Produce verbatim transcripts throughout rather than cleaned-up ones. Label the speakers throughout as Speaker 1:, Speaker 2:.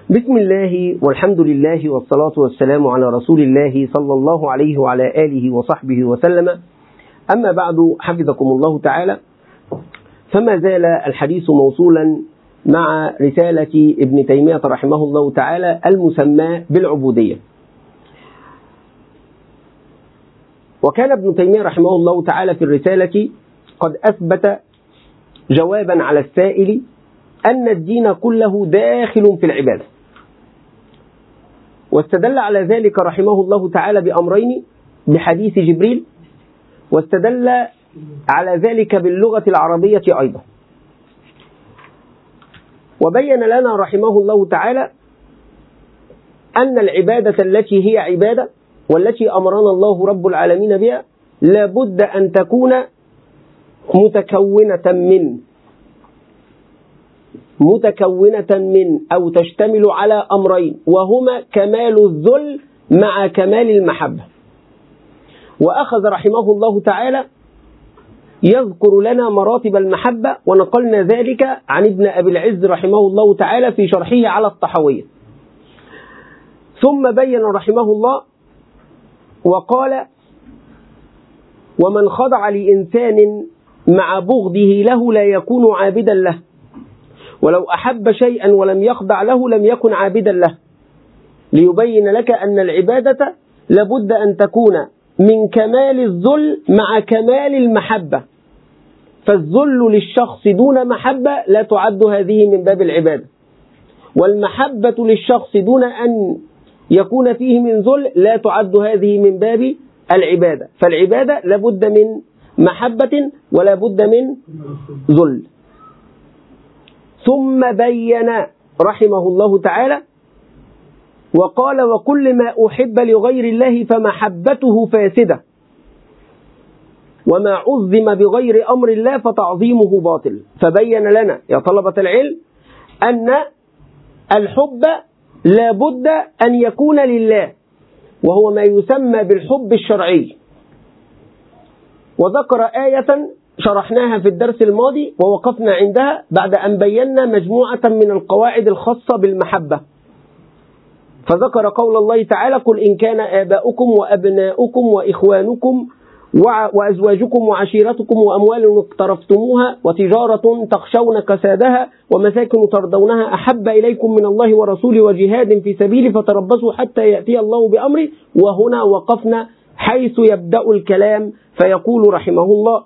Speaker 1: بسم الله والحمد لله والصلاة والسلام على رسول الله صلى الله عليه وعلى آله وصحبه وسلم. أما بعد، حفظكم الله تعالى، فما زال الحديث موصولا مع رسالة ابن تيمية رحمه الله تعالى المسمى بالعبودية. وكان ابن تيمية رحمه الله تعالى في الرسالة قد أثبت جوابا على السائل أن الدين كله داخل في العبادة، واستدل على ذلك رحمه الله تعالى بأمرين: بحديث جبريل، واستدل على ذلك باللغة العربية أيضا. وبين لنا رحمه الله تعالى أن العبادة التي هي عبادة والتي أمرنا الله رب العالمين بها لابد أن تكون متكونة من متكونة من أو تشتمل على أمرين، وهما كمال الذل مع كمال المحبة. وأخذ رحمه الله تعالى يذكر لنا مراتب المحبة، ونقلنا ذلك عن ابن أبي العز رحمه الله تعالى في شرحه على الطحاوية. ثم بين رحمه الله وقال: ومن خضع لإنسان مع بغضه له لا يكون عابدا له، ولو أحب شيئا ولم يخضع له لم يكن عابدا له، ليبين لك أن العبادة لابد أن تكون من كمال الذل مع كمال المحبة. فالذل للشخص دون محبة لا تعد هذه من باب العبادة، والمحبة للشخص دون أن يكون فيه من ذل لا تعد هذه من باب العبادة. فالعبادة لابد من محبة ولا بد من ذل. ثم بين رحمه الله تعالى وقال: وكل ما أحب لغير الله فمحبته فاسدة، وما عظم بغير أمر الله فتعظيمه باطل. فبين لنا يا طلبة العلم أن الحب لا بد أن يكون لله، وهو ما يسمى بالحب الشرعي. وذكر آية شرحناها في الدرس الماضي ووقفنا عندها بعد أن بينا مجموعة من القواعد الخاصة بالمحبة. فذكر قول الله تعالى: قل إن كان آباؤكم وأبناؤكم وإخوانكم وأزواجكم وعشيرتكم وأموال اقترفتموها وتجارة تخشون كسادها ومساكن ترضونها أحب إليكم من الله ورسوله وجهاد في سبيله فتربصوا حتى يأتي الله بأمره. وهنا وقفنا حيث يبدأ الكلام فيقول رحمه الله: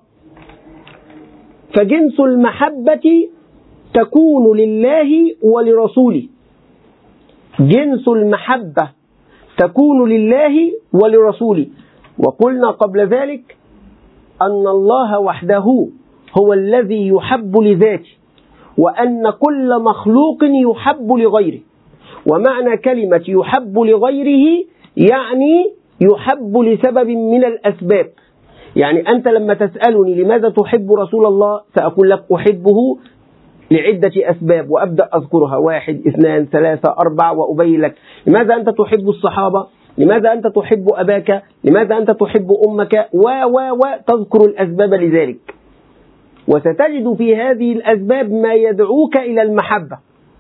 Speaker 1: فجنس المحبة تكون لله ولرسوله. جنس المحبة تكون لله ولرسوله. وقلنا قبل ذلك أن الله وحده هو الذي يحب لذاته، وأن كل مخلوق يحب لغيره. ومعنى كلمة يحب لغيره يعني يحب لسبب من الأسباب. يعني أنت لما تسألني لماذا تحب رسول الله سأقول لك أحبه لعدة أسباب، وأبدأ أذكرها: واحد، اثنان، ثلاثة، أربعة، وأبين لك لماذا أنت تحب الصحابة، لماذا أنت تحب أباك، لماذا أنت تحب أمك، و و و تذكر الأسباب لذلك. وستجد في هذه الأسباب ما يدعوك إلى المحبة.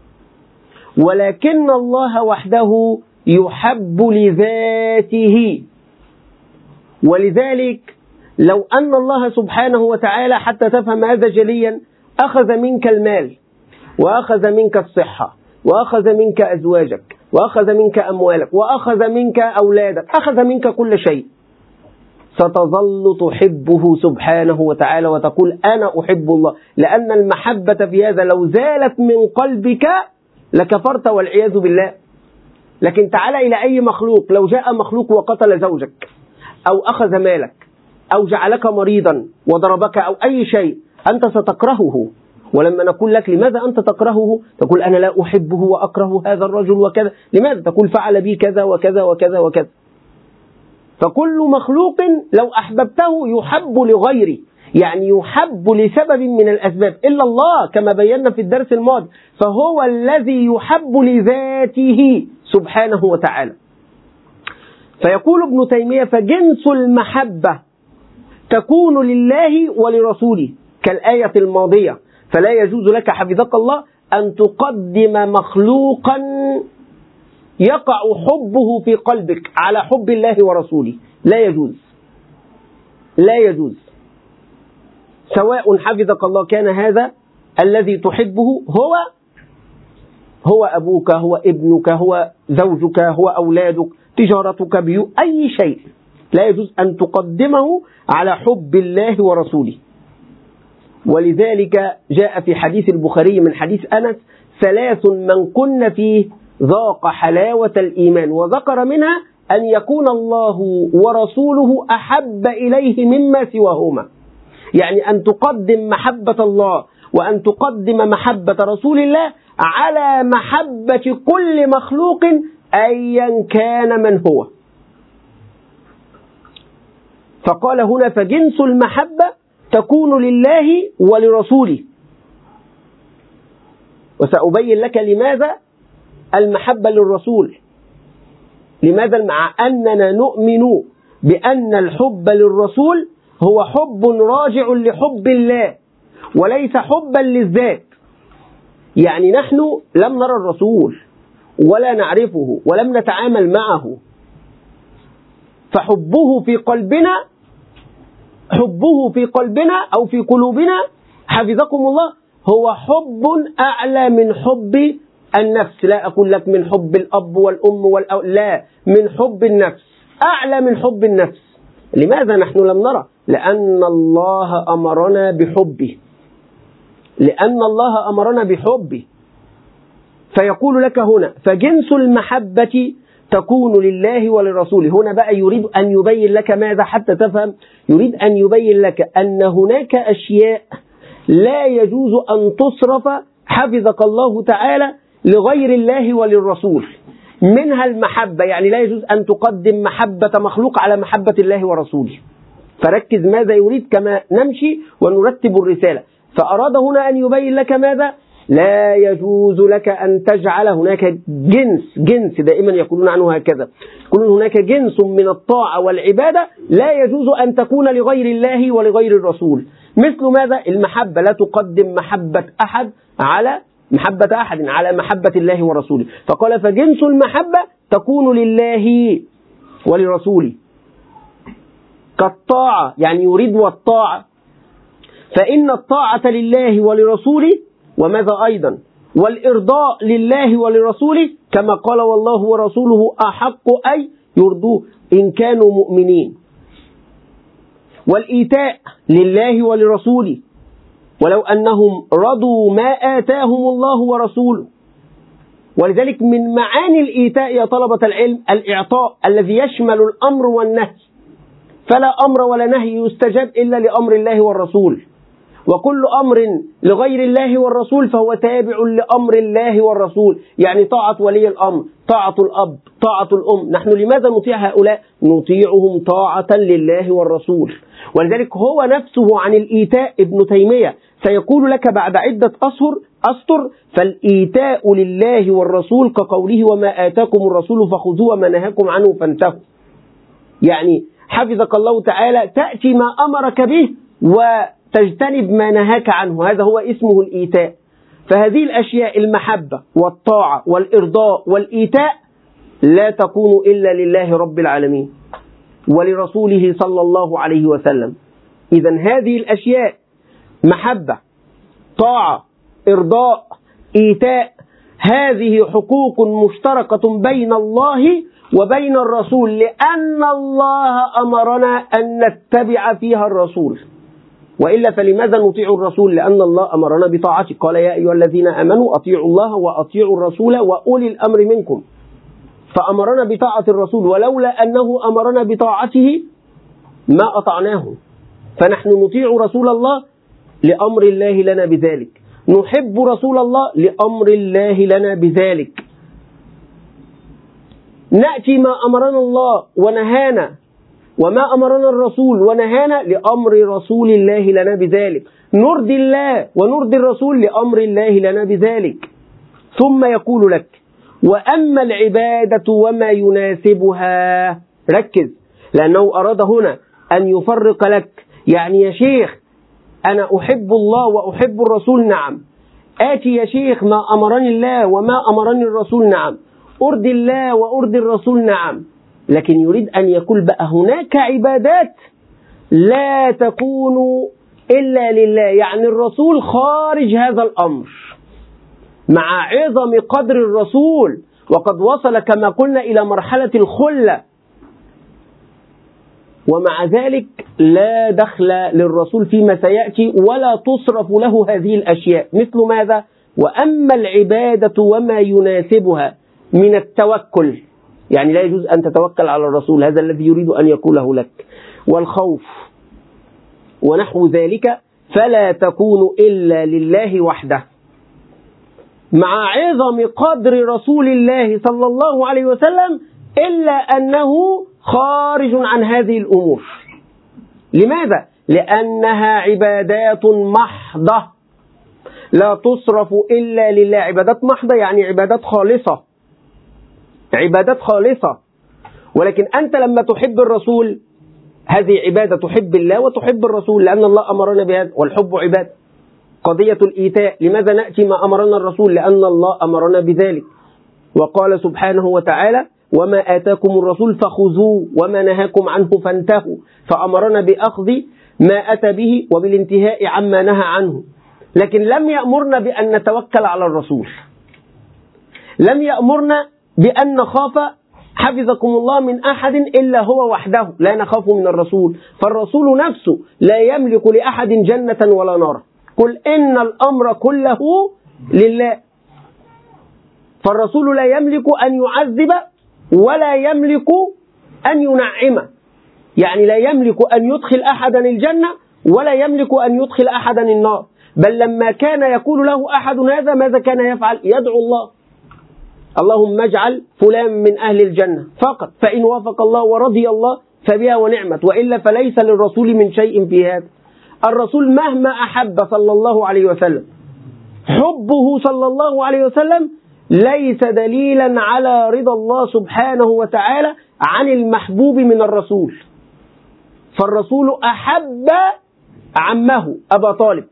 Speaker 1: ولكن الله وحده يحب لذاته. ولذلك لو أن الله سبحانه وتعالى، حتى تفهم هذا جليا، أخذ منك المال، وأخذ منك الصحة، وأخذ منك أزواجك، وأخذ منك أموالك، وأخذ منك أولادك، أخذ منك كل شيء، ستظل تحبه سبحانه وتعالى وتقول أنا أحب الله، لأن المحبة في هذا لو زالت من قلبك لكفرت والعياذ بالله. لكن تعال إلى أي مخلوق، لو جاء مخلوق وقتل زوجك أو أخذ مالك أو جعلك مريضا وضربك أو أي شيء، أنت ستكرهه. ولما نقول لك لماذا أنت تكرهه، تقول أنا لا أحبه وأكره هذا الرجل وكذا. لماذا؟ تقول فعل بي كذا وكذا وكذا وكذا. فكل مخلوق لو أحببته يحب لغيره، يعني يحب لسبب من الأسباب، إلا الله كما بينا في الدرس الماضي، فهو الذي يحب لذاته سبحانه وتعالى. فيقول ابن تيمية: فجنس المحبة تكون لله ولرسوله، كالآية الماضية. فلا يجوز لك حفظك الله أن تقدم مخلوقا يقع حبه في قلبك على حب الله ورسوله، لا يجوز، لا يجوز، سواء حفظك الله كان هذا الذي تحبه هو هو أبوك، هو ابنك، هو زوجك، هو أولادك، تجارتك، بيو، أي شيء، لا يجوز أن تقدمه على حب الله ورسوله. ولذلك جاء في حديث البخاري من حديث أنس: ثلاث من كن فيه ذاق حلاوة الإيمان، وذكر منها أن يكون الله ورسوله أحب إليه مما سواهما. يعني أن تقدم محبة الله وأن تقدم محبة رسول الله على محبة كل مخلوق أيا كان من هو. فقال هنا: فجنس المحبة تكون لله ولرسوله. وسأبين لك لماذا المحبة للرسول، لماذا مع أننا نؤمن بأن الحب للرسول هو حب راجع لحب الله وليس حبا للذات. يعني نحن لم نرى الرسول ولا نعرفه ولم نتعامل معه، فحبه في قلبنا حبه في قلبنا أو في قلوبنا حفظكم الله هو حب أعلى من حب النفس. لا أقول لك من حب الأب والأم والأو... لا، من حب النفس، أعلى من حب النفس. لماذا نحن لم نرى؟ لأن الله أمرنا بحبه، لأن الله أمرنا بحبه. فيقول لك هنا: فجنس المحبة تكون لله ولرسوله. هنا بقى يريد أن يبين لك ماذا حتى تفهم؟ يريد أن يبين لك أن هناك أشياء لا يجوز أن تصرف حفظك الله تعالى لغير الله وللرسول، منها المحبة. يعني لا يجوز أن تقدم محبة مخلوق على محبة الله ورسوله. فركز ماذا يريد كما نمشي ونرتب الرسالة. فأراد هنا أن يبين لك ماذا؟ لا يجوز لك أن تجعل هناك جنس جنس دائما يقولون عنه هكذا، يقولون هناك جنس من الطاعة والعبادة لا يجوز أن تكون لغير الله ولغير الرسول. مثل ماذا؟ المحبة، لا تقدم محبة أحد على محبة أحد على محبة الله ورسوله. فقال: فجنس المحبة تكون لله ولرسوله. كالطاعة، يعني يريد والطاعة، فإن الطاعة لله ولرسوله، وماذا أيضا؟ والإرضاء لله ولرسوله، كما قال: والله ورسوله أحق أن يرضوه إن كانوا مؤمنين. والإيتاء لله ولرسوله، ولو أنهم رضوا ما آتاهم الله ورسوله. ولذلك من معاني الإيتاء يا طلبة العلم الإعطاء الذي يشمل الأمر والنهي، فلا أمر ولا نهي يستجاب إلا لأمر الله والرسول، وكل أمر لغير الله والرسول فهو تابع لأمر الله والرسول. يعني طاعة ولي الأمر، طاعة الأب، طاعة الأم. نحن لماذا نطيع هؤلاء؟ نطيعهم طاعة لله والرسول. ولذلك هو نفسه عن الإيتاء ابن تيمية سيقول لك بعد عدة أسطر أسطر فالإيتاء لله والرسول كقوله: وما آتاكم الرسول فخذوه وما نهاكم عنه فانتهوا. يعني حفظك الله تعالى تأتي ما أمرك به وتجتنب ما نهاك عنه، هذا هو اسمه الإيتاء. فهذه الأشياء المحبة والطاعة والإرضاء والإيتاء لا تكون إلا لله رب العالمين ولرسوله صلى الله عليه وسلم. إذن هذه الأشياء محبة، طاعة، إرضاء، إيتاء، هذه حقوق مشتركة بين الله وبين الرسول، لأن الله أمرنا أن نتبع فيها الرسول. وإلا فلماذا نطيع الرسول؟ لأن الله أمرنا بطاعته. قال: يا أيها الذين آمنوا أطيعوا الله وأطيعوا الرسول وأولي الأمر منكم. فأمرنا بطاعة الرسول، ولولا أنه أمرنا بطاعته ما أطعناه. فنحن نطيع رسول الله لأمر الله لنا بذلك، نحب رسول الله لأمر الله لنا بذلك، نأتي ما أمرنا الله ونهانا، وما أمرنا الرسول ونهانا لأمر رسول الله لنا بذلك، نرضي الله ونرضي الرسول لأمر الله لنا بذلك. ثم يقول لك: وأما العبادة وما يناسبها. ركز، لأنه أراد هنا أن يفرق لك. يعني يا شيخ أنا أحب الله وأحب الرسول، نعم. آتي يا شيخ ما أمرني الله وما أمرني الرسول، نعم. أرضي الله وأرضي الرسول نعم، لكن يريد أن يقول بقى هناك عبادات لا تكون إلا لله، يعني الرسول خارج هذا الأمر مع عظم قدر الرسول، وقد وصل كما قلنا إلى مرحلة الخلة، ومع ذلك لا دخل للرسول فيما سيأتي ولا تصرف له هذه الأشياء. مثل ماذا؟ وأما العبادة وما يناسبها من التوكل، يعني لا يجوز أن تتوكل على الرسول، هذا الذي يريد أن يقوله لك، والخوف ونحو ذلك، فلا تكون إلا لله وحده، مع عظم قدر رسول الله صلى الله عليه وسلم، إلا أنه خارج عن هذه الأمور. لماذا؟ لأنها عبادات محضة لا تصرف إلا لله. عبادات محضة يعني عبادات خالصة، عبادات خالصة. ولكن أنت لما تحب الرسول هذه عبادة، تحب الله وتحب الرسول، لأن الله أمرنا بهذا، والحب عبادة. قضية الإيتاء، لماذا نأتي ما أمرنا الرسول؟ لأن الله أمرنا بذلك، وقال سبحانه وتعالى: وما آتاكم الرسول فخذوه وما نهاكم عنه فانتهوا، فأمرنا بأخذ ما أتى به وبالانتهاء عما نهى عنه. لكن لم يأمرنا بأن نتوكل على الرسول، لم يأمرنا بأن نخاف حفظكم الله من أحد إلا هو وحده، لا نخاف من الرسول، فالرسول نفسه لا يملك لأحد جنة ولا نار. قل إن الأمر كله لله، فالرسول لا يملك أن يعذب ولا يملك أن ينعم، يعني لا يملك أن يدخل أحدا الجنة ولا يملك أن يدخل أحدا النار. بل لما كان يقول له أحد هذا ماذا كان يفعل؟ يدعو الله: اللهم اجعل فلان من أهل الجنة فقط، فإن وافق الله ورضي الله فبها ونعمت، وإلا فليس للرسول من شيء في هذا. الرسول مهما أحب صلى الله عليه وسلم، حبه صلى الله عليه وسلم ليس دليلا على رضا الله سبحانه وتعالى عن المحبوب من الرسول. فالرسول أحب عمه أبا طالب،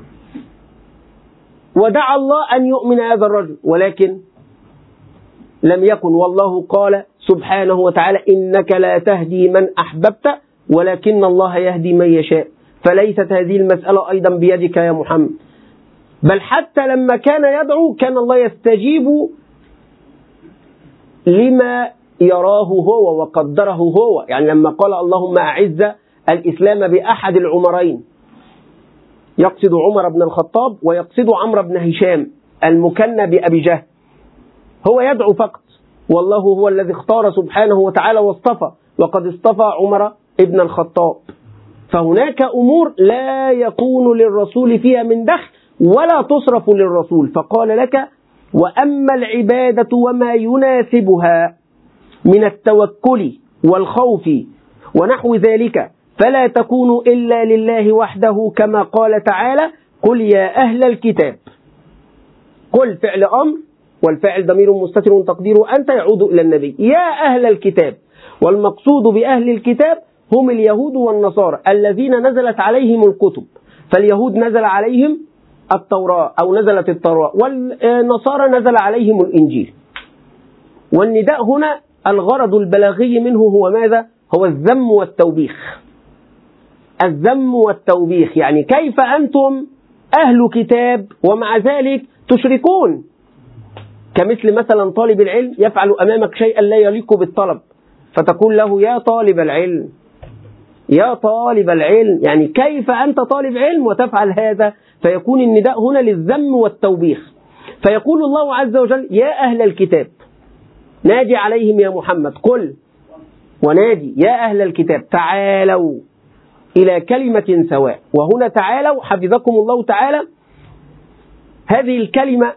Speaker 1: ودعا الله أن يؤمن هذا الرجل، ولكن لم يكن. والله قال سبحانه وتعالى: إنك لا تهدي من أحببت ولكن الله يهدي من يشاء. فليست هذه المسألة أيضا بيدك يا محمد، بل حتى لما كان يدعو كان الله يستجيب لما يراه هو وقدره هو. يعني لما قال: اللهم أعز الإسلام بأحد العمرين، يقصد عمر بن الخطاب ويقصد عمرو بن هشام المكنى بأبي جهل، هو يدعو فقط، والله هو الذي اختار سبحانه وتعالى واصطفى، وقد اصطفى عمر بن الخطاب. فهناك أمور لا يكون للرسول فيها من دخل ولا تصرف للرسول. فقال لك: وأما العبادة وما يناسبها من التوكل والخوف ونحو ذلك فلا تكون إلا لله وحده، كما قال تعالى: قل يا أهل الكتاب. قل فعل أمر، والفاعل ضمير مستتر تقديره أنت يعود إلى النبي. يا أهل الكتاب، والمقصود بأهل الكتاب هم اليهود والنصارى الذين نزلت عليهم الكتب. فاليهود نزل عليهم التوراة أو نزلت التوراة، والنصارى نزل عليهم الإنجيل. والنداء هنا الغرض البلاغي منه هو ماذا؟ هو الذم والتوبيخ. الذم والتوبيخ، يعني كيف أنتم أهل كتاب ومع ذلك تشركون؟ كمثل مثلا طالب العلم يفعل أمامك شيئا لا يليق بالطلب، فتقول له: يا طالب العلم، يا طالب العلم، يعني كيف أنت طالب علم وتفعل هذا؟ فيكون النداء هنا للذم والتوبيخ. فيقول الله عز وجل: يا أهل الكتاب، نادي عليهم يا محمد، قل ونادي يا أهل الكتاب تعالوا إلى كلمة سواء. وهنا تعالوا حفظكم الله تعالى، هذه الكلمة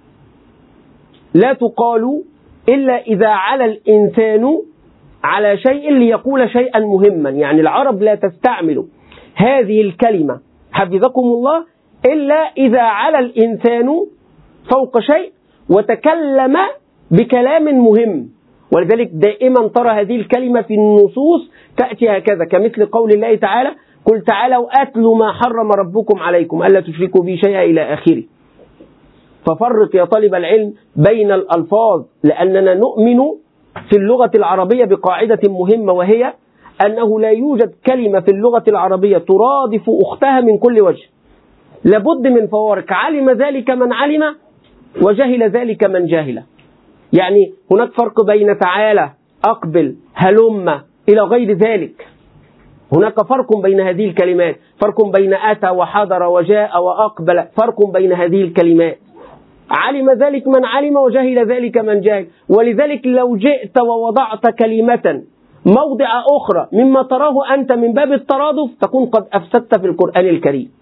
Speaker 1: لا تقال إلا إذا على الإنسان على شيء ليقول شيئا مهما. يعني العرب لا تستعمل هذه الكلمة حفظكم الله إلا إذا على الإنسان فوق شيء وتكلم بكلام مهم. ولذلك دائما ترى هذه الكلمة في النصوص تأتي هكذا، كمثل قول الله تعالى: قل تعالوا أتلوا ما حرم ربكم عليكم ألا تشركوا به شيئا إلى آخره. ففرق يا طالب العلم بين الألفاظ، لأننا نؤمن في اللغة العربية بقاعدة مهمة، وهي أنه لا يوجد كلمة في اللغة العربية ترادف أختها من كل وجه، لابد من فوارق، علم ذلك من علم وجهل ذلك من جهل. يعني هناك فرق بين تعالى، أقبل، هلم إلى غير ذلك. هناك فرق بين هذه الكلمات، فرق بين أتى وحضر وجاء وأقبل، فرق بين هذه الكلمات. علم ذلك من علم وجهل ذلك من جهل. ولذلك لو جئت ووضعت كلمة موضع أخرى مما تراه أنت من باب الترادف تكون قد أفسدت في القرآن الكريم،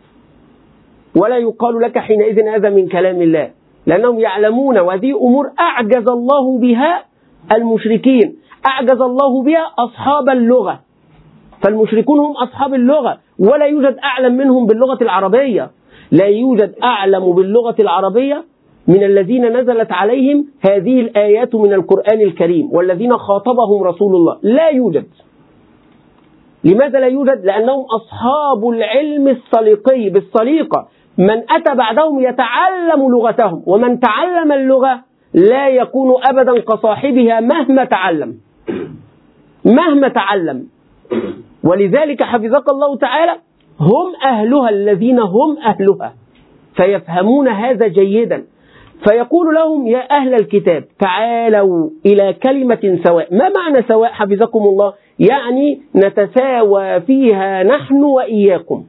Speaker 1: ولا يقال لك حينئذ هذا من كلام الله، لأنهم يعلمون، وهذه أمور أعجز الله بها المشركين، أعجز الله بها أصحاب اللغة. فالمشركون هم أصحاب اللغة، ولا يوجد أعلم منهم باللغة العربية، لا يوجد أعلم باللغة العربية من الذين نزلت عليهم هذه الآيات من القرآن الكريم والذين خاطبهم رسول الله، لا يوجد. لماذا لا يوجد؟ لأنهم أصحاب العلم السليقي بالسليقة، من أتى بعدهم يتعلم لغتهم، ومن تعلم اللغة لا يكون أبدا كصاحبها مهما تعلم مهما تعلم. ولذلك حفظك الله تعالى هم أهلها، الذين هم أهلها، فيفهمون هذا جيدا. فيقول لهم يا أهل الكتاب تعالوا إلى كلمة سواء. ما معنى سواء حفظكم الله؟ يعني نتساوى فيها نحن وإياكم،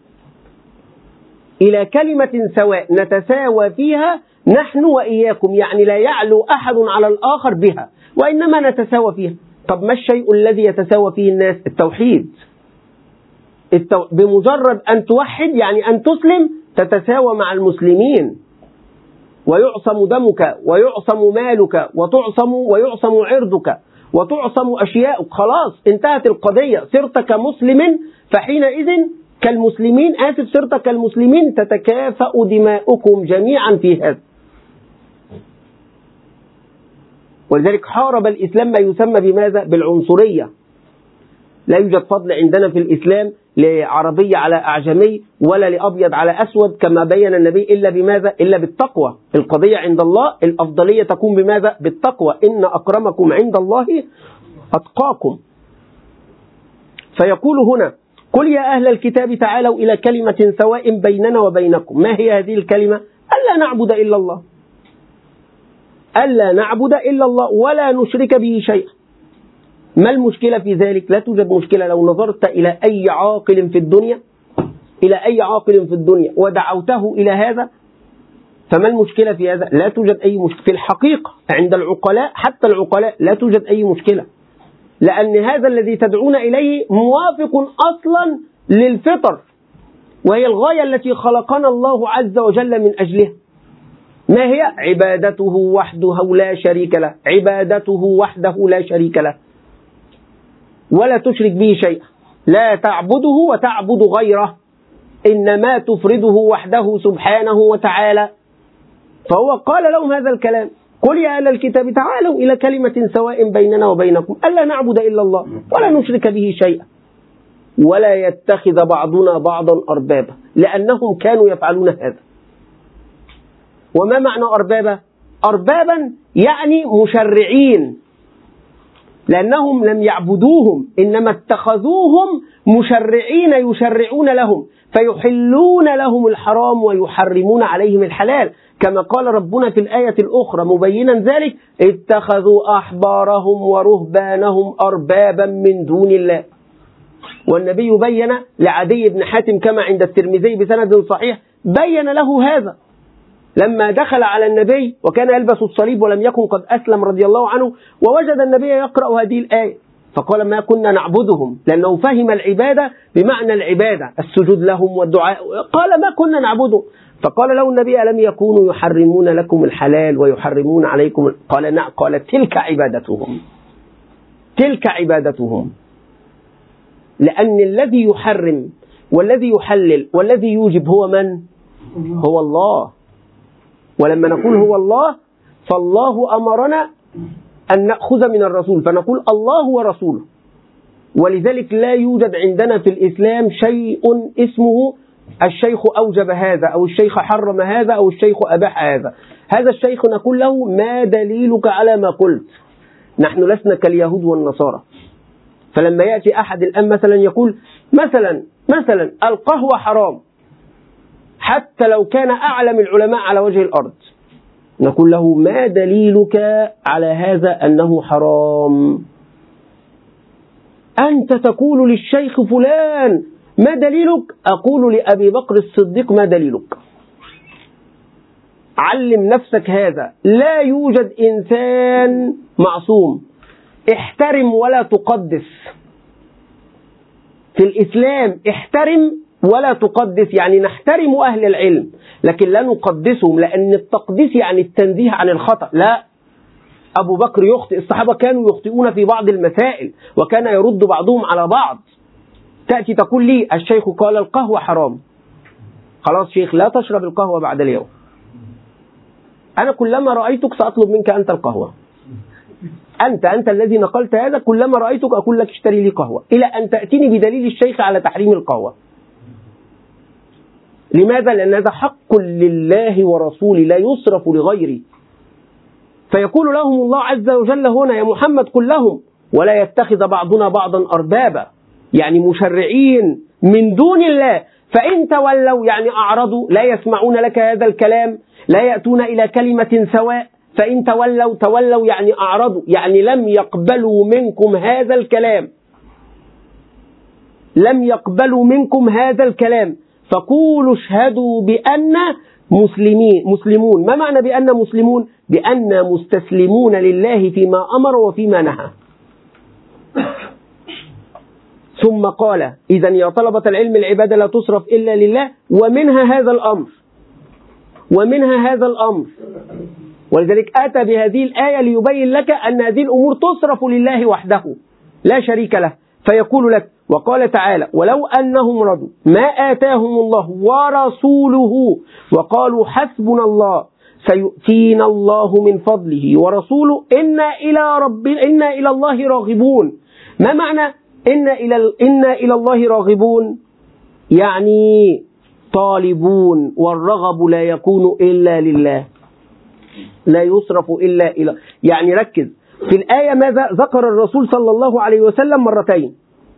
Speaker 1: إلى كلمة سواء نتساوى فيها نحن وإياكم، يعني لا يعلو أحد على الآخر بها، وإنما نتساوى فيها. طب ما الشيء الذي يتساوى فيه الناس؟ التوحيد. التو... بمجرد أن توحد يعني أن تسلم تتساوى مع المسلمين، ويعصم دمك ويعصم مالك وتعصم ويعصم عرضك وتعصم أشياء. خلاص انتهت القضية، صرت كمسلم، فحينئذ كالمسلمين آسف صرت كالمسلمين تتكافأ دماؤكم جميعا في هذا. ولذلك حارب الإسلام ما يسمى بماذا؟ بالعنصرية. لا يوجد فضل عندنا في الإسلام لعربي على أعجمي ولا لأبيض على أسود كما بين النبي، إلا بماذا؟ إلا بالتقوى. القضية عند الله الأفضلية تكون بماذا؟ بالتقوى. إن أكرمكم عند الله أتقاكم. فيقول هنا قل يا أهل الكتاب تعالوا إلى كلمة سواء بيننا وبينكم. ما هي هذه الكلمة؟ ألا نعبد إلا الله، ألا نعبد إلا الله ولا نشرك به شيئا. ما المشكلة في ذلك؟ لا توجد مشكلة. لو نظرت إلى أي عاقل في الدنيا إلى أي عاقل في الدنيا ودعوته إلى هذا، فما المشكلة في هذا؟ لا توجد أي مشكلة في الحقيقة. عند العقلاء حتى العقلاء لا توجد أي مشكلة، لأن هذا الذي تدعون إليه موافق أصلا للفطر، وهي الغاية التي خلقنا الله عز وجل من أجلها. ما هي؟ عبادته وحده لا شريك له، عبادته وحده لا شريك له، ولا تشرك به شيئا، لا تعبده وتعبد غيره، إنما تفرده وحده سبحانه وتعالى. فهو قال لهم هذا الكلام: قل يا أهل الكتاب تعالوا إلى كلمة سواء بيننا وبينكم ألا نعبد إلا الله ولا نشرك به شيئا ولا يتخذ بعضنا بعضا أربابا، لأنهم كانوا يفعلون هذا. وما معنى أربابا؟ أربابا يعني مشرعين، لأنهم لم يعبدوهم إنما اتخذوهم مشرعين يشرعون لهم، فيحلون لهم الحرام ويحرمون عليهم الحلال، كما قال ربنا في الآية الأخرى مبينا ذلك: اتخذوا أحبارهم ورهبانهم أربابا من دون الله. والنبي بين لعدي بن حاتم كما عند الترمذي بسند صحيح، بين له هذا لما دخل على النبي وكان يلبس الصليب ولم يكن قد أسلم رضي الله عنه، ووجد النبي يقرأ هذه الآية، فقال: ما كنا نعبدهم، لأنه فهم العبادة بمعنى العبادة السجود لهم والدعاء، قال: ما كنا نعبدهم. فقال له النبي: ألم يكونوا يحرمون لكم الحلال ويحرمون عليكم؟ قال: نعم. قال: تلك عبادتهم، تلك عبادتهم. لأن الذي يحرم والذي يحلل والذي يوجب هو من؟ هو الله. ولما نقول هو الله فالله أمرنا أن نأخذ من الرسول، فنقول الله ورسوله. ولذلك لا يوجد عندنا في الإسلام شيء اسمه الشيخ أوجب هذا أو الشيخ حرم هذا أو الشيخ أباح هذا، هذا الشيخ نقول له ما دليلك على ما قلت؟ نحن لسنا كاليهود والنصارى. فلما يأتي أحد الآن مثلا يقول مثلا مثلا القهوة حرام حتى لو كان أعلم العلماء على وجه الأرض، نقول له ما دليلك على هذا أنه حرام؟ أنت تقول للشيخ فلان ما دليلك؟ أقول لأبي بكر الصديق ما دليلك؟ علم نفسك هذا. لا يوجد إنسان معصوم. احترم ولا تقدس. في الإسلام احترم ولا تقدس، يعني نحترم أهل العلم لكن لا نقدسهم، لأن التقديس يعني التنزيه عن الخطأ. لا، أبو بكر يخطئ، الصحابة كانوا يخطئون في بعض المسائل وكان يرد بعضهم على بعض. تأتي تقول لي الشيخ قال القهوة حرام، خلاص شيخ لا تشرب القهوة بعد اليوم. أنا كلما رأيتك سأطلب منك أنت القهوة. أنت أنت الذي نقلت هذا، كلما رأيتك أقول لك اشتري لي قهوة، إلى أن تأتيني بدليل الشيخ على تحريم القهوة. لماذا؟ لأن هذا حق لله ورسوله لا يصرف لغيره. فيقول لهم الله عز وجل هنا يا محمد قل لهم ولا يتخذ بعضنا بعضا أربابا، يعني مشرعين من دون الله، فإن تولوا يعني أعرضوا، لا يسمعون لك هذا الكلام، لا يأتون إلى كلمة سواء. فإن تولوا تولوا يعني أعرضوا، يعني لم يقبلوا منكم هذا الكلام، لم يقبلوا منكم هذا الكلام، فقولوا اشهدوا بأن مسلمين مسلمون. ما معنى بأن مسلمون؟ بأن مستسلمون لله فيما أمر وفيما نهى. ثم قال إذا يا طلبة العلم العبادة لا تصرف إلا لله، ومنها هذا الأمر ومنها هذا الأمر ولذلك أتى بهذه الآية ليبين لك أن هذه الأمور تصرف لله وحده لا شريك له. فيقول لك وقال تعالى ولو أنهم رضوا ما آتاهم الله ورسوله وقالوا حسبنا الله سيؤتينا الله من فضله ورسوله إنا إلى ربنا إنا إلى الله راغبون. ما معنى إنا إلى إنا إلى الله راغبون؟ يعني طالبون، والرغب لا يكون إلا لله، لا يصرف إلا إلى. يعني ركز في الآية ماذا ذكر الرسول صلى الله عليه وسلم مرتين.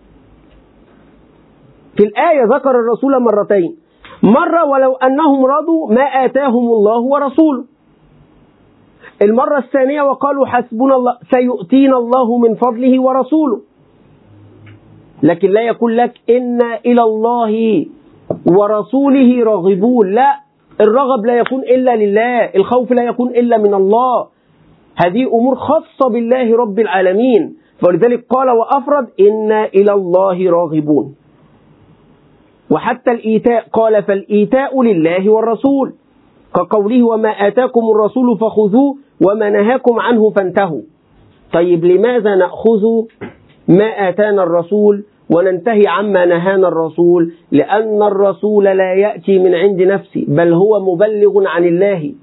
Speaker 1: في الآية ذكر الرسول مرتين، مرة ولو أنهم رضوا ما آتاهم الله ورسوله، المرة الثانية وقالوا حسبنا الله سيؤتينا الله من فضله ورسوله. لكن لا يقول لك إنا إلى الله ورسوله راغبون، لا، الرغب لا يكون إلا لله، الخوف لا يكون إلا من الله، هذه أمور خاصة بالله رب العالمين. فلذلك قال وأفرد إنا إلى الله راغبون. وحتى الإيتاء قال فالإيتاء لله والرسول، كقوله وما آتاكم الرسول فخذوه وما نهاكم عنه فانتهوا. طيب لماذا نأخذ ما آتانا الرسول وننتهي عما نهانا الرسول؟ لأن الرسول لا يأتي من عند نفسه، بل هو مبلغ عن الله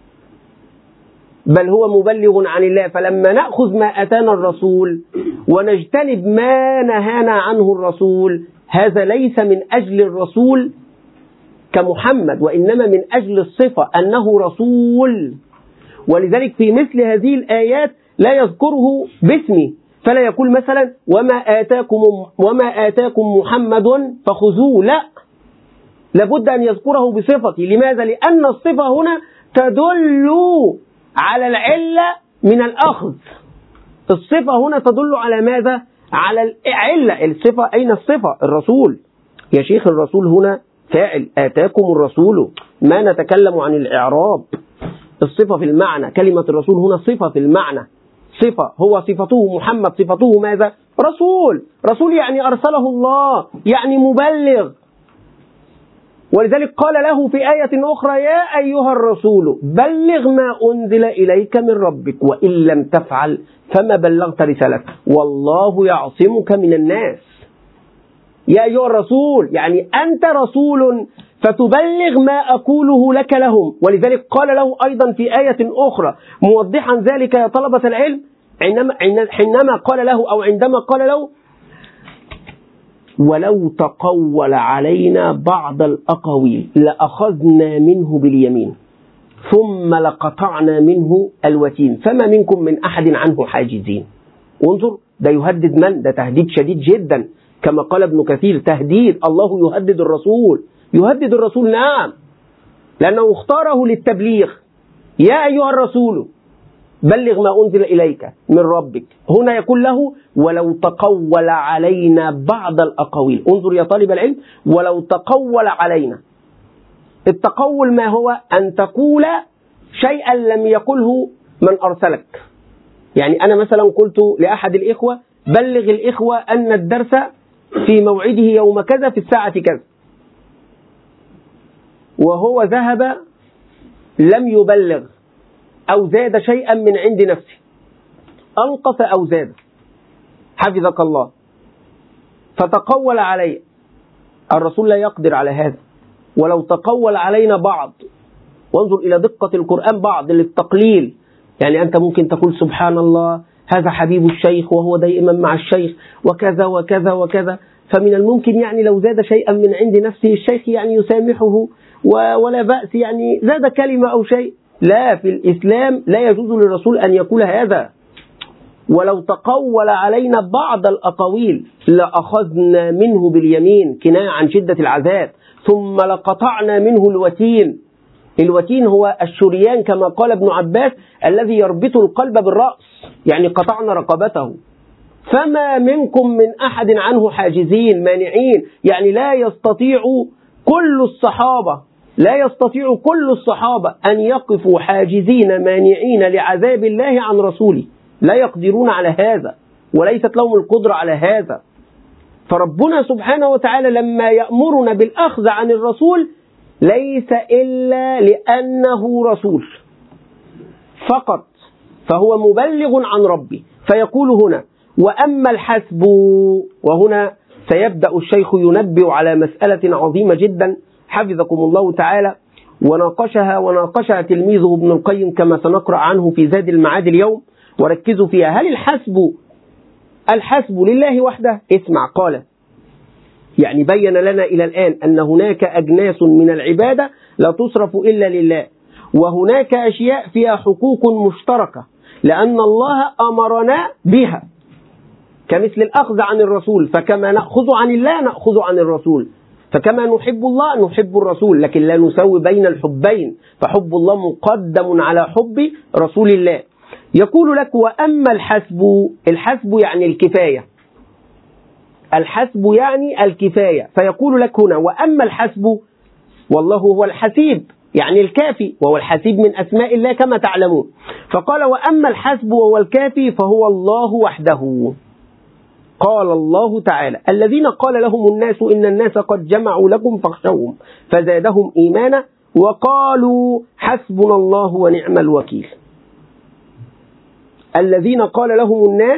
Speaker 1: بل هو مبلغ عن الله. فلما نأخذ ما آتانا الرسول ونجتنب ما نهانا عنه الرسول، هذا ليس من أجل الرسول كمحمد، وإنما من أجل الصفة أنه رسول. ولذلك في مثل هذه الآيات لا يذكره باسمه، فلا يقول مثلا وما آتاكم وما آتاكم محمد فخذوه، لا، لابد أن يذكره بصفته. لماذا؟ لأن الصفة هنا تدل على العلة من الأخذ. الصفة هنا تدل على ماذا؟ على العلة. الصفة أين الصفة؟ الرسول يا شيخ، الرسول هنا فاعل، آتاكم الرسول، ما نتكلم عن الإعراب. الصفة في المعنى، كلمة الرسول هنا صفة في المعنى، صفة، هو صفته محمد، صفته ماذا؟ رسول. رسول يعني أرسله الله، يعني مبلغ. ولذلك قال له في آية أخرى يا أيها الرسول بلغ ما أنزل إليك من ربك وإن لم تفعل فما بلغت رسالته والله يعصمك من الناس. يا أيها الرسول يعني أنت رسول فتبلغ ما أقوله لك لهم. ولذلك قال له أيضا في آية أخرى موضحا ذلك يا طلبة العلم، حينما قال له أو عندما قال له ولو تقول علينا بعض الأقاويل لأخذنا منه باليمين ثم لقطعنا منه الوتين فما منكم من أحد عنه حاجزين. وانظر، ده يهدد من؟ ده تهديد شديد جدا، كما قال ابن كثير تهديد، الله يهدد الرسول، يهدد الرسول نعم، لأنه اختاره للتبليغ. يا أيها الرسول بلغ ما أنزل إليك من ربك. هنا يقول له ولو تقول علينا بعض الأقاويل. انظر يا طالب العلم، ولو تقول علينا. التقول ما هو؟ أن تقول شيئا لم يقله من أرسلك. يعني أنا مثلا قلت لأحد الإخوة بلغ الإخوة أن الدرس في موعده يوم كذا في الساعة كذا، وهو ذهب لم يبلغ أو زاد شيئا من عند نفسه، أنقص أو زاد، حفظك الله، فتقول علي. الرسول لا يقدر على هذا. ولو تقول علينا بعض، وانظر إلى دقة القرآن، بعض للتقليل. يعني أنت ممكن تقول سبحان الله هذا حبيب الشيخ وهو دائما مع الشيخ وكذا وكذا وكذا، فمن الممكن يعني لو زاد شيئا من عند نفسه الشيخ يعني يسامحه ولا بأس، يعني زاد كلمة أو شيء. لا، في الإسلام لا يجوز للرسول أن يقول هذا. ولو تقول علينا بعض الأقاويل لأخذنا منه باليمين، كناية عن شدة العذاب، ثم لقطعنا منه الوتين. الوتين هو الشريان كما قال ابن عباس الذي يربط القلب بالرأس، يعني قطعنا رقبته. فما منكم من أحد عنه حاجزين مانعين، يعني لا يستطيع كل الصحابة لا يستطيع كل الصحابة أن يقفوا حاجزين مانعين لعذاب الله عن رسوله، لا يقدرون على هذا وليست لهم القدرة على هذا. فربنا سبحانه وتعالى لما يأمرنا بالأخذ عن الرسول ليس إلا لأنه رسول فقط، فهو مبلغ عن ربه. فيقول هنا وأما الحسب، وهنا سيبدأ الشيخ ينبه على مسألة عظيمة جدا حفظكم الله تعالى، وناقشها وناقشها تلميذه ابن القيم كما سنقرأ عنه في زاد المعاد اليوم، وركزوا فيها. هل الحسب الحسب لله وحده؟ اسمع، قال يعني بين لنا إلى الآن أن هناك أجناس من العبادة لا تصرف إلا لله، وهناك أشياء فيها حقوق مشتركة لأن الله أمرنا بها، كمثل الأخذ عن الرسول، فكما نأخذ عن الله نأخذ عن الرسول، فكما نحب الله نحب الرسول، لكن لا نسوي بين الحبين، فحب الله مقدم على حب رسول الله. يقول لك وأما الحسب، الحسب يعني الكفاية، الحسب يعني الكفاية. فيقول لك هنا وأما الحسب، والله هو الحسيب يعني الكافي، وهو الحسيب من أسماء الله كما تعلمون. فقال وأما الحسب وهو الكافي فهو الله وحده. قال الله تعالى الذين قال لهم الناس إن الناس قد جمعوا لكم فاخشوهم فزادهم إيمانا وقالوا حسبنا الله ونعم الوكيل. الذين قال لهم الناس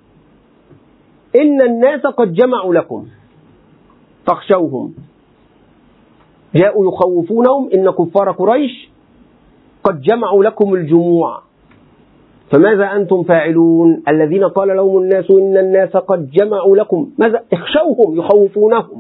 Speaker 1: إن الناس قد جمعوا لكم فاخشوهم، جاءوا يخوفونهم إن كفار قريش قد جمعوا لكم الجموع فماذا أنتم فاعلون؟ الذين قال لهم الناس إن الناس قد جمعوا لكم، ماذا؟ اخشوهم، يخوفونهم.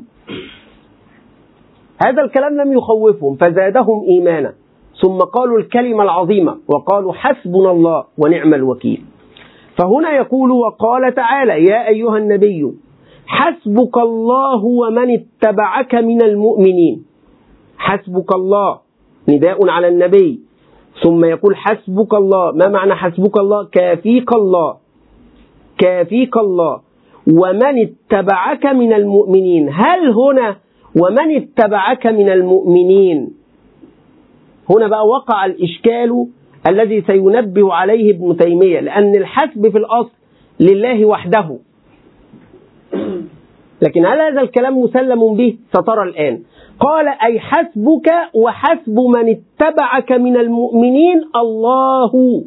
Speaker 1: هذا الكلام لم يخوفهم فزادهم إيمانا، ثم قالوا الكلمة العظيمة وقالوا حسبنا الله ونعم الوكيل. فهنا يقول وقال تعالى يا أيها النبي حسبك الله ومن اتبعك من المؤمنين. حسبك الله نداء على النبي، ثم يقول حسبك الله. ما معنى حسبك الله؟ كافيك الله، كافيك الله ومن اتبعك من المؤمنين. هل هنا ومن اتبعك من المؤمنين، هنا بقى وقع الإشكال الذي سينبه عليه ابن تيمية، لأن الحسب في الأصل لله وحده، لكن هل هذا الكلام مسلم به؟ سترى الآن. قال أي حسبك وحسب من اتبعك من المؤمنين الله،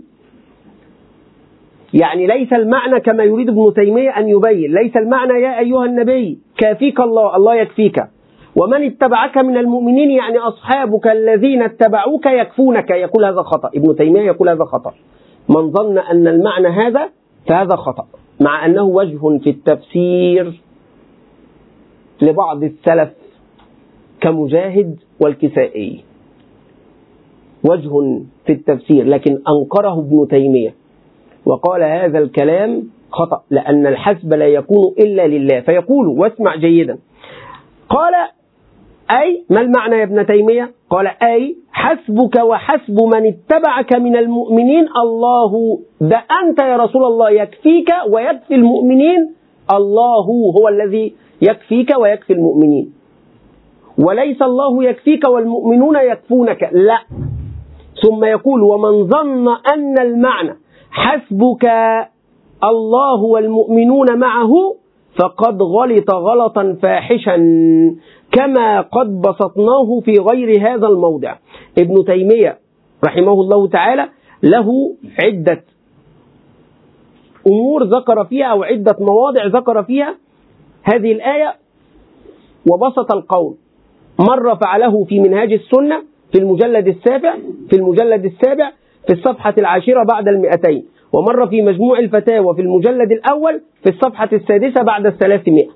Speaker 1: يعني ليس المعنى كما يريد ابن تيمية أن يبين، ليس المعنى يا أيها النبي كافيك الله، الله يكفيك، ومن اتبعك من المؤمنين يعني أصحابك الذين اتبعوك يكفونك. يقول هذا خطأ، ابن تيمية يقول هذا خطأ. من ظن أن المعنى هذا فهذا خطأ، مع أنه وجه في التفسير لبعض السلف كمجاهد والكسائي وجه في التفسير، لكن أنكره ابن تيمية وقال هذا الكلام خطأ، لأن الحسب لا يكون إلا لله. فيقول، واسمع جيدا، قال أي ما المعنى يا ابن تيمية؟ قال أي حسبك وحسب من اتبعك من المؤمنين الله، ده أنت يا رسول الله يكفيك ويكفي المؤمنين، الله هو الذي يكفيك ويكفي المؤمنين، وليس الله يكفيك والمؤمنون يكفونك، لا. ثم يقول ومن ظن أن المعنى حسبك الله والمؤمنون معه فقد غلط غلطا فاحشا كما قد بسطناه في غير هذا الموضع. ابن تيمية رحمه الله تعالى له عدة أمور ذكر فيها أو عدة مواضع ذكر فيها هذه الآية وبسط القول. مرة فعله في منهاج السنة في المجلد السابع في المجلد السابع في الصفحة العاشرة بعد المئتين، ومرة في مجموع الفتاوى في المجلد الأول في الصفحة السادسة بعد الثلاثمائة.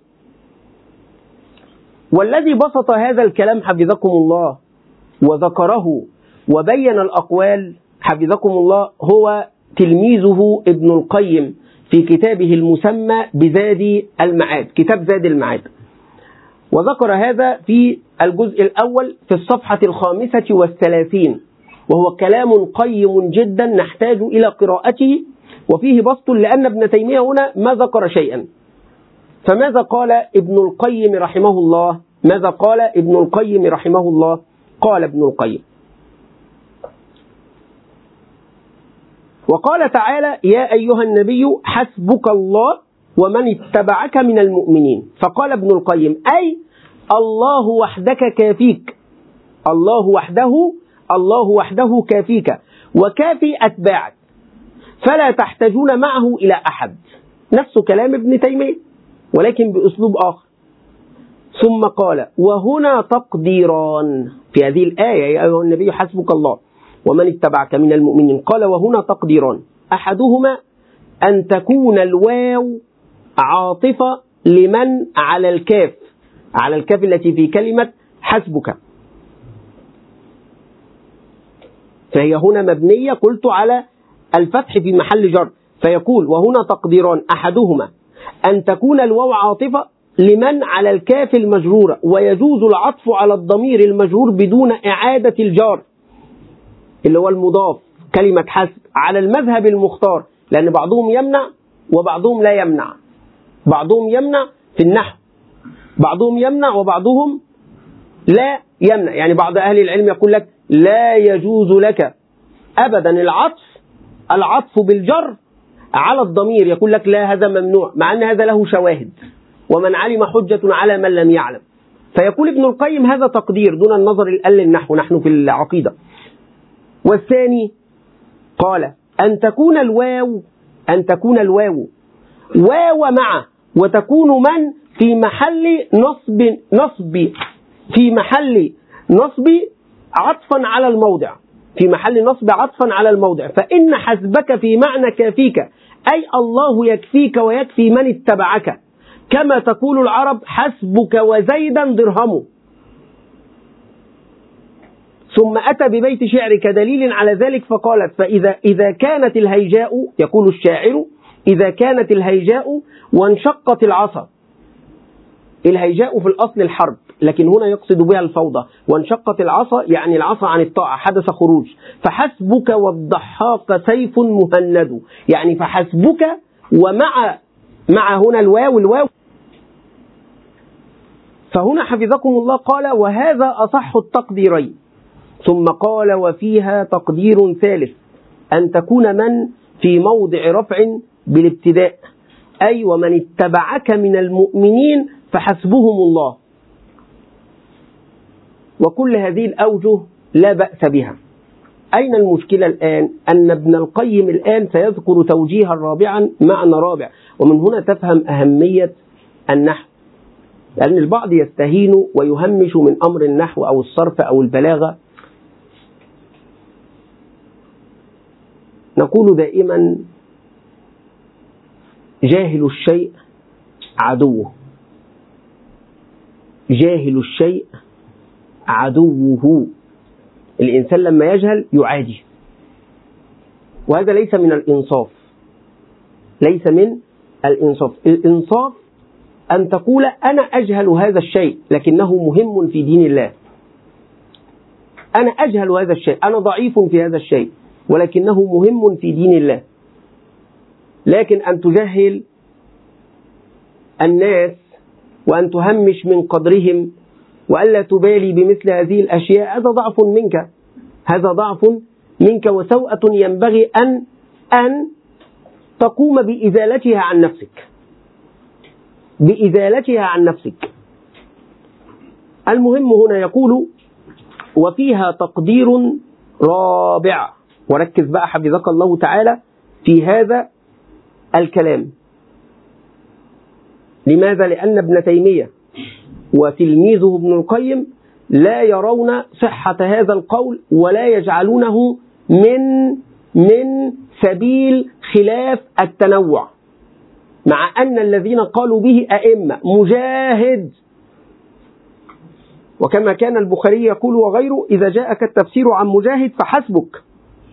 Speaker 1: والذي بسط هذا الكلام حفظكم الله وذكره وبين الأقوال حفظكم الله هو تلميذه ابن القيم في كتابه المسمى بزاد المعاد، كتاب زاد المعاد، وذكر هذا في الجزء الأول في الصفحة الخامسة والثلاثين، وهو كلام قيم جدا نحتاج إلى قراءته وفيه بسط، لأن ابن تيمية هنا ما ذكر شيئا. فماذا قال ابن القيم رحمه الله؟ ماذا قال ابن القيم رحمه الله؟ قال ابن القيم وقال تعالى يا أيها النبي حسبك الله ومن اتبعك من المؤمنين. فقال ابن القيم أي الله وحدك كافيك، الله وحده الله وحده كافيك وكافي أتباعك فلا تحتاجون معه إلى أحد. نفس كلام ابن تيمية ولكن بأسلوب آخر. ثم قال وهنا تقديران في هذه الآية يا أيها النبي حسبك الله ومن اتبعك من المؤمنين، قال وهنا تقديران، أحدهما أن تكون الواو عاطفة لمن على الكاف، على الكاف التي في كلمة حسبك، فهي هنا مبنية قلت على الفتح في محل جر، فيقول وهنا تقديران، أحدهما أن تكون الواو عاطفة لمن على الكاف المجرورة، ويجوز العطف على الضمير المجرور بدون إعادة الجار اللي هو المضاف كلمة حسب على المذهب المختار، لأن بعضهم يمنع وبعضهم لا يمنع، بعضهم يمنع في النحو، بعضهم يمنع وبعضهم لا يمنع. يعني بعض أهل العلم يقول لك لا يجوز لك أبدا العطف العطف بالجر على الضمير، يقول لك لا هذا ممنوع، مع أن هذا له شواهد، ومن علم حجة على من لم يعلم. فيقول ابن القيم هذا تقدير دون النظر الأل النحو، نحن في العقيدة. والثاني قال أن تكون الواو أن تكون الواو واو مع وتكون من في محل نصب نصب في محل نصب عطفا على الموضع، في محل نصب عطفا على الموضع. فإن حسبك في معنى كافيك أي الله يكفيك ويكفي من اتبعك، كما تقول العرب حسبك وزيدا درهمه. ثم أتى ببيت شعر كدليل على ذلك فقالت فإذا إذا كانت الهيجاء، يقول الشاعر إذا كانت الهيجاء وانشقت العصا، الهيجاء في الأصل الحرب لكن هنا يقصد بها الفوضى، وانشقت العصا يعني العصا عن الطاعة حدث خروج، فحسبك والضحاك سيف مهند، يعني فحسبك ومع مع هنا الواو الواو. فهنا حفظكم الله قال وهذا أصح التقديرين. ثم قال وفيها تقدير ثالث أن تكون من في موضع رفع بالابتداء، أي ومن اتبعك من المؤمنين فحسبهم الله. وكل هذه الأوجه لا بأس بها. أين المشكلة الآن؟ أن ابن القيم الآن سيذكر توجيها رابعا معنى رابع، ومن هنا تفهم أهمية النحو، لأن البعض يستهين ويهمش من أمر النحو أو الصرف أو البلاغة. نقول دائما جاهل الشيء عدوه، جاهل الشيء عدوه. الإنسان لما يجهل يعادي، وهذا ليس من الإنصاف، ليس من الإنصاف. الإنصاف أن تقول أنا أجهل هذا الشيء لكنه مهم في دين الله، أنا أجهل هذا الشيء، أنا ضعيف في هذا الشيء ولكنه مهم في دين الله. لكن أن تجهل الناس وأن تهمش من قدرهم وألا تبالي بمثل هذه الأشياء، هذا ضعف منك، هذا ضعف منك وسوءة ينبغي أن أن تقوم بإزالتها عن نفسك، بإزالتها عن نفسك. المهم هنا يقول وفيها تقدير رابع، وركز بقى حفظك الله تعالى في هذا الكلام. لماذا؟ لأن ابن تيمية وتلميذه ابن القيم لا يرون صحة هذا القول ولا يجعلونه من من سبيل خلاف التنوع، مع أن الذين قالوا به أئمة مجاهد، وكما كان البخاري يقول وغيره إذا جاءك التفسير عن مجاهد فحسبك.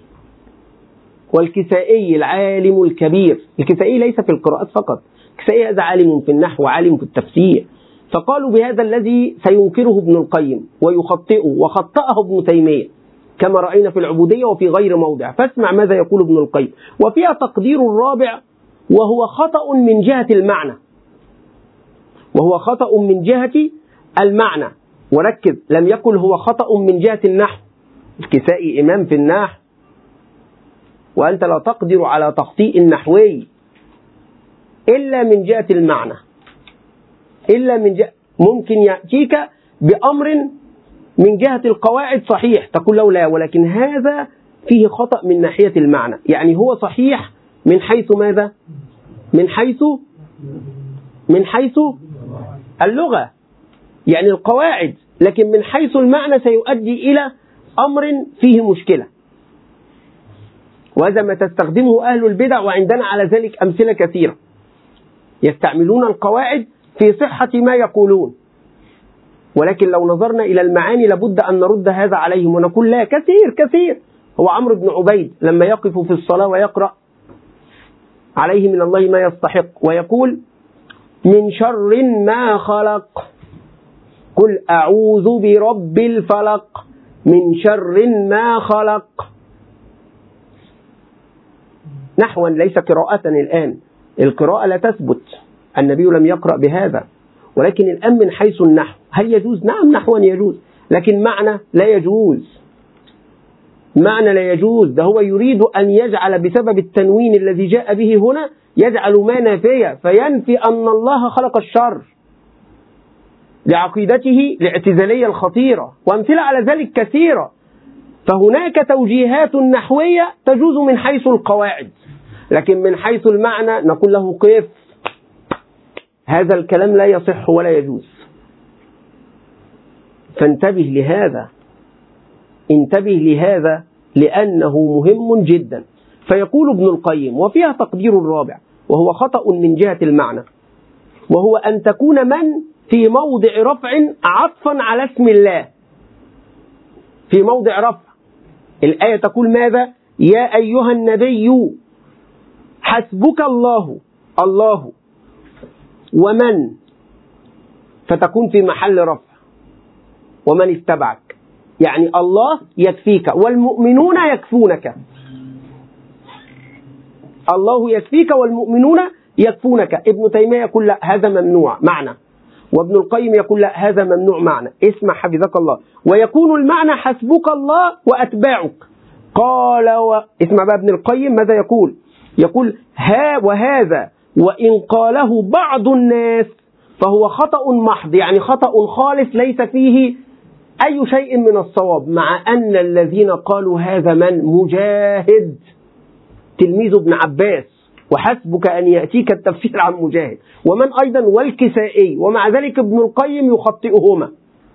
Speaker 1: والكسائي العالم الكبير، الكسائي ليس في القراءات فقط، الكسائي هذا عالم في النحو وعالم في التفسير، فقالوا بهذا الذي سينكره ابن القيم ويخطئه وخطأه ابن تيمية كما رأينا في العبودية وفي غير موضع. فاسمع ماذا يقول ابن القيم. وفيها تقدير الرابع وهو خطأ من جهة المعنى، وهو خطأ من جهة المعنى. وركز، لم يقل هو خطأ من جهة النحو، الكسائي إمام في النحو وأنت لا تقدر على تخطيء النحوي إلا من جهة المعنى، إلا من جهة ممكن يأتيك بأمر من جهة القواعد صحيح تقول له لا، ولكن هذا فيه خطأ من ناحية المعنى. يعني هو صحيح من حيث ماذا؟ من حيث من حيث اللغة، يعني القواعد، لكن من حيث المعنى سيؤدي إلى أمر فيه مشكلة، وهذا ما تستخدمه أهل البدع، وعندنا على ذلك أمثلة كثيرة. يستعملون القواعد في صحة ما يقولون، ولكن لو نظرنا إلى المعاني لابد أن نرد هذا عليهم ونقول لا، كثير كثير. هو عمرو بن عبيد لما يقف في الصلاة ويقرأ عليه من الله ما يستحق ويقول من شر ما خلق قل أعوذ برب الفلق من شر ما خلق، نحوا ليس قراءة. الآن القراءة لا تثبت، النبي لم يقرأ بهذا، ولكن الآن من حيث النحو هل يجوز؟ نعم نحوا يجوز، لكن معنى لا يجوز، معنى لا يجوز. ده هو يريد أن يجعل بسبب التنوين الذي جاء به هنا يجعل ما نافية، فينفي أن الله خلق الشر لعقيدته الاعتزالية الخطيرة، وأمثلة على ذلك كثيرة. فهناك توجيهات نحوية تجوز من حيث القواعد، لكن من حيث المعنى نقول له قف، هذا الكلام لا يصح ولا يجوز. فانتبه لهذا، انتبه لهذا لأنه مهم جدا. فيقول ابن القيم وفيها تقدير الرابع وهو خطأ من جهة المعنى، وهو أن تكون من في موضع رفع عطفا على اسم الله، في موضع رفع الآية تقول ماذا؟ يا أيها النبي حسبك الله، الله ومن، فتكون في محل رفع ومن اتبعك، يعني الله يكفيك والمؤمنون يكفونك، الله يكفيك والمؤمنون يكفونك. ابن تيمية يقول لا هذا ممنوع معنى، وابن القيم يقول لا هذا ممنوع معنى. اسمع حفظك الله. ويكون المعنى حسبك الله وأتباعك. قال و... اسمع بقى ابن القيم ماذا يقول. يقول ها وهذا وإن قاله بعض الناس فهو خطأ محض، يعني خطأ خالص ليس فيه أي شيء من الصواب، مع أن الذين قالوا هذا من مجاهد تلميذ ابن عباس، وحسبك أن يأتيك التفسير عن مجاهد، ومن أيضا والكسائي، ومع ذلك ابن القيم يخطئهما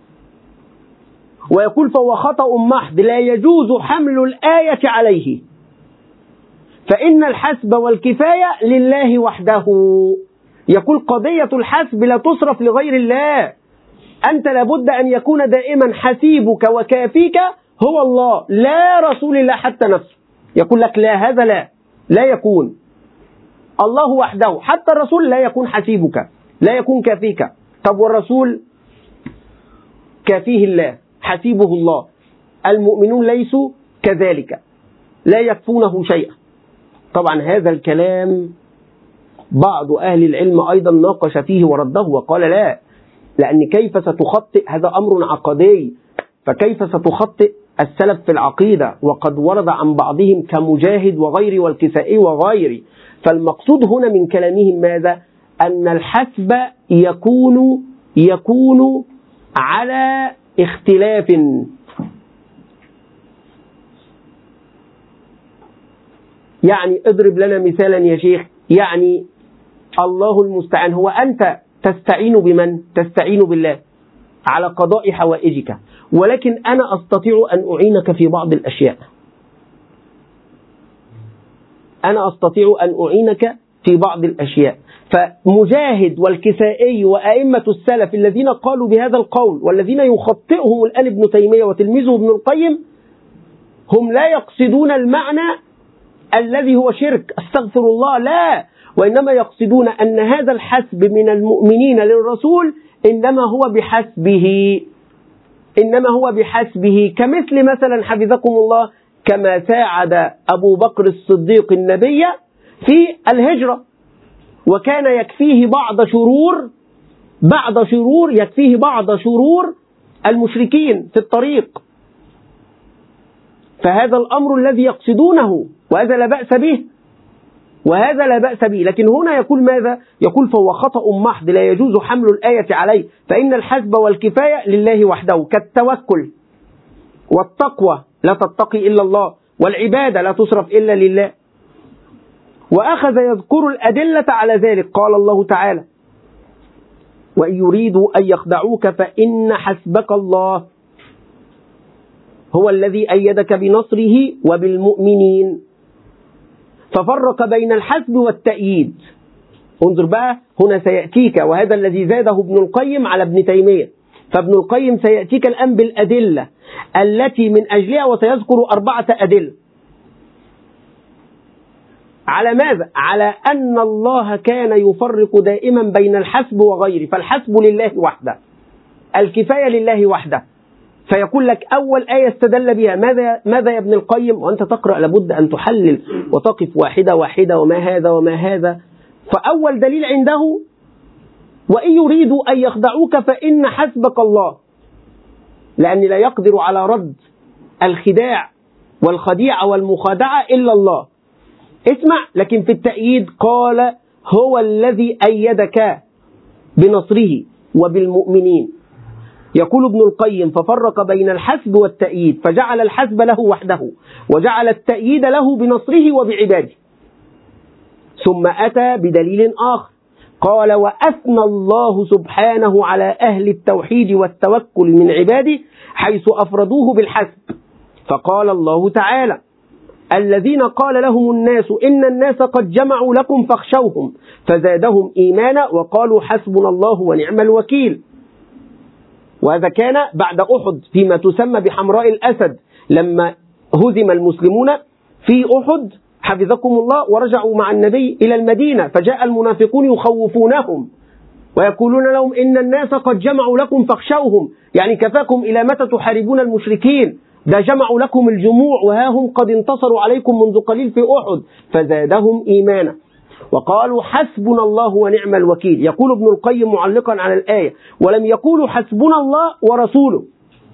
Speaker 1: ويقول فهو خطأ محض لا يجوز حمل الآية عليه، فإن الحسب والكفاية لله وحده. يقول قضية الحسب لا تصرف لغير الله، أنت لابد أن يكون دائما حسيبك وكافيك هو الله، لا رسول الله حتى نفسه. يقول لك لا، هذا لا لا يكون الله وحده، حتى الرسول لا يكون حسيبك، لا يكون كافيك. طب والرسول كافيه الله، حسيبه الله. المؤمنون ليسوا كذلك، لا يكفونه شيئا. طبعا هذا الكلام بعض أهل العلم أيضا ناقش فيه ورده وقال لا، لأن كيف ستخطئ، هذا أمر عقدي، فكيف ستخطئ السلف في العقيدة وقد ورد عن بعضهم كمجاهد وغيري والكسائي وغيري. فالمقصود هنا من كلامهم ماذا؟ أن الحسب يكون يكون على اختلاف. يعني اضرب لنا مثالا يا شيخ. يعني الله المستعان، هو أنت تستعين بمن؟ تستعين بالله على قضاء حوائجك، ولكن أنا أستطيع أن أعينك في بعض الأشياء. أنا أستطيع أن أعينك في بعض الأشياء. فمجاهد والكسائي وأئمة السلف الذين قالوا بهذا القول والذين يخطئهم الآن ابن تيمية وتلميذه ابن القيم، هم لا يقصدون المعنى الذي هو شرك، استغفر الله، لا، وإنما يقصدون أن هذا الحسب من المؤمنين للرسول إنما هو بحسبه، إنما هو بحسبه. كمثل مثلا حفظكم الله كما ساعد أبو بكر الصديق النبي في الهجرة، وكان يكفيه بعض شرور بعض شرور يكفيه بعض شرور المشركين في الطريق. فهذا الأمر الذي يقصدونه، وهذا لا بأس به، وهذا لا بأس به. لكن هنا يقول ماذا؟ يقول فهو خطأ محض لا يجوز حمل الآية عليه، فإن الحسب والكفاية لله وحده، كالتوكل والتقوى لا تتقي إلا الله، والعبادة لا تصرف إلا لله. وأخذ يذكر الأدلة على ذلك. قال الله تعالى وإن يريدوا أن يخدعوك فإن حسبك الله هو الذي أيدك بنصره وبالمؤمنين. ففرق بين الحسب والتأييد. انظر بقى، هنا سيأتيك، وهذا الذي زاده ابن القيم على ابن تيمية. فابن القيم سيأتيك الآن بالأدلة التي من أجلها، وسيذكر أربعة أدلة. على ماذا؟ على أن الله كان يفرق دائما بين الحسب وغيره، فالحسب لله وحده، الكفاية لله وحده. فيقول لك أول آية استدل بها ماذا ماذا يا ابن القيم؟ وأنت تقرأ لابد أن تحلل وتقف واحدة واحدة، وما هذا وما هذا. فأول دليل عنده وإن يريدوا أن يخدعوك فإن حسبك الله، لأن لا يقدر على رد الخداع والخديعة والمخادعة إلا الله. اسمع، لكن في التأييد قال هو الذي أيدك بنصره وبالمؤمنين. يقول ابن القيم ففرق بين الحسب والتأييد، فجعل الحسب له وحده، وجعل التأييد له بنصره وبعباده. ثم أتى بدليل آخر، قال وأثنى الله سبحانه على أهل التوحيد والتوكل من عباده حيث أفردوه بالحسب. فقال الله تعالى الذين قال لهم الناس إن الناس قد جمعوا لكم فاخشوهم فزادهم إيمانا وقالوا حسبنا الله ونعم الوكيل. وهذا كان بعد أحد فيما تسمى بحمراء الأسد، لما هزم المسلمون في أحد حفظكم الله ورجعوا مع النبي إلى المدينة، فجاء المنافقون يخوفونهم ويقولون لهم إن الناس قد جمعوا لكم فاخشوهم، يعني كفاكم إلى متى تحاربون المشركين، ده جمعوا لكم الجموع وها هم قد انتصروا عليكم منذ قليل في أحد. فزادهم إيمانا وقالوا حسبنا الله ونعم الوكيل. يقول ابن القيم معلقا على الآية ولم يقولوا حسبنا الله ورسوله.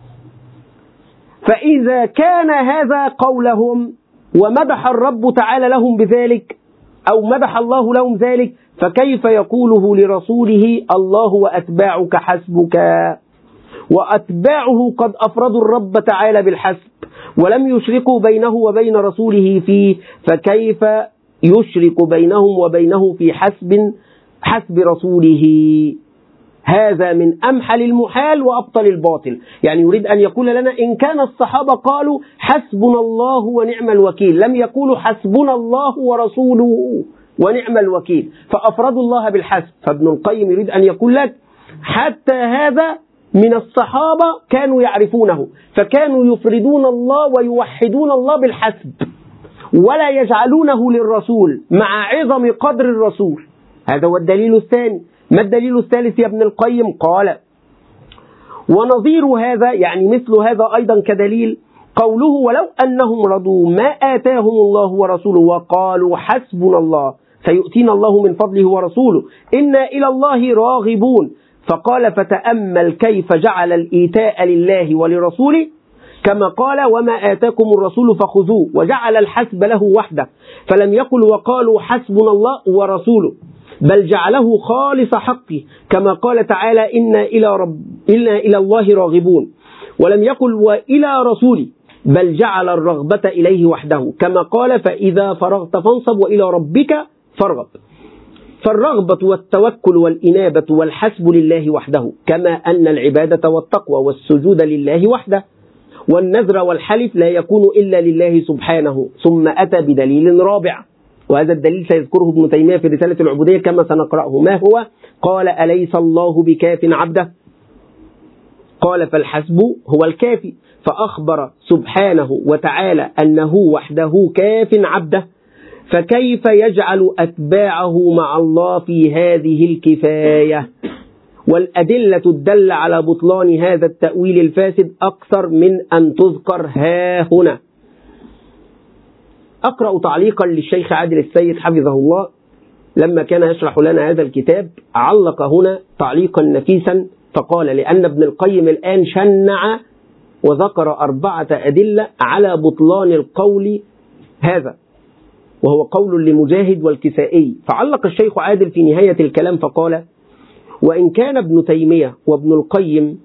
Speaker 1: فإذا كان هذا قولهم ومدح الرب تعالى لهم بذلك، أو مدح الله لهم ذلك، فكيف يقوله لرسوله الله وأتباعك حسبك؟ وأتباعه قد أفردوا الرب تعالى بالحسب ولم يشركوا بينه وبين رسوله فيه، فكيف يشرك بينهم وبينه في حسب حسب رسوله؟ هذا من أمحل المحال وأبطل الباطل. يعني يريد أن يقول لنا إن كان الصحابة قالوا حسبنا الله ونعم الوكيل، لم يقولوا حسبنا الله ورسوله ونعم الوكيل، فأفردوا الله بالحسب. فابن القيم يريد أن يقول لك حتى هذا من الصحابة كانوا يعرفونه، فكانوا يفردون الله ويوحدون الله بالحسب ولا يجعلونه للرسول مع عظم قدر الرسول. هذا هو الدليل الثاني. ما الدليل الثالث يا ابن القيم؟ قال: ونظير هذا، يعني مثل هذا أيضا كدليل، قوله: ولو أنهم رضوا ما آتاهم الله ورسوله وقالوا حسبنا الله سيؤتينا الله من فضله ورسوله إنا إلى الله راغبون. فقال: فتأمل كيف جعل الإيتاء لله ولرسوله كما قال: وما آتاكم الرسول فخذوه، وجعل الحسب له وحده، فلم يقل وقالوا حسبنا الله ورسوله، بل جعله خالص حقه كما قال تعالى: إنا إلى, رب إنا إلى الله راغبون، ولم يقل وإلى رسوله، بل جعل الرغبة إليه وحده كما قال: فإذا فرغت فانصب وإلى ربك فارغب. فالرغبة والتوكل والإنابة والحسب لله وحده، كما أن العبادة والتقوى والسجود لله وحده، والنذر والحلف لا يكون إلا لله سبحانه. ثم أتى بدليل رابع، وهذا الدليل سيذكره ابن تيمية في رسالة العبودية كما سنقرأه. ما هو؟ قال: أليس الله بكاف عبده؟ قال: فالحسب هو الكافي، فأخبر سبحانه وتعالى أنه وحده كاف عبده، فكيف يجعل أتباعه مع الله في هذه الكفاية؟ والأدلة الدالة على بطلان هذا التأويل الفاسد أكثر من أن تذكر ها هنا. أقرأ تعليقا للشيخ عادل السيد حفظه الله لما كان يشرح لنا هذا الكتاب، علق هنا تعليقا نفيسا فقال: لأن ابن القيم الآن شنع وذكر أربعة أدلة على بطلان القول هذا، وهو قول لمجاهد والكسائي. فعلق الشيخ عادل في نهاية الكلام فقال: وإن كان ابن تيمية وابن القيم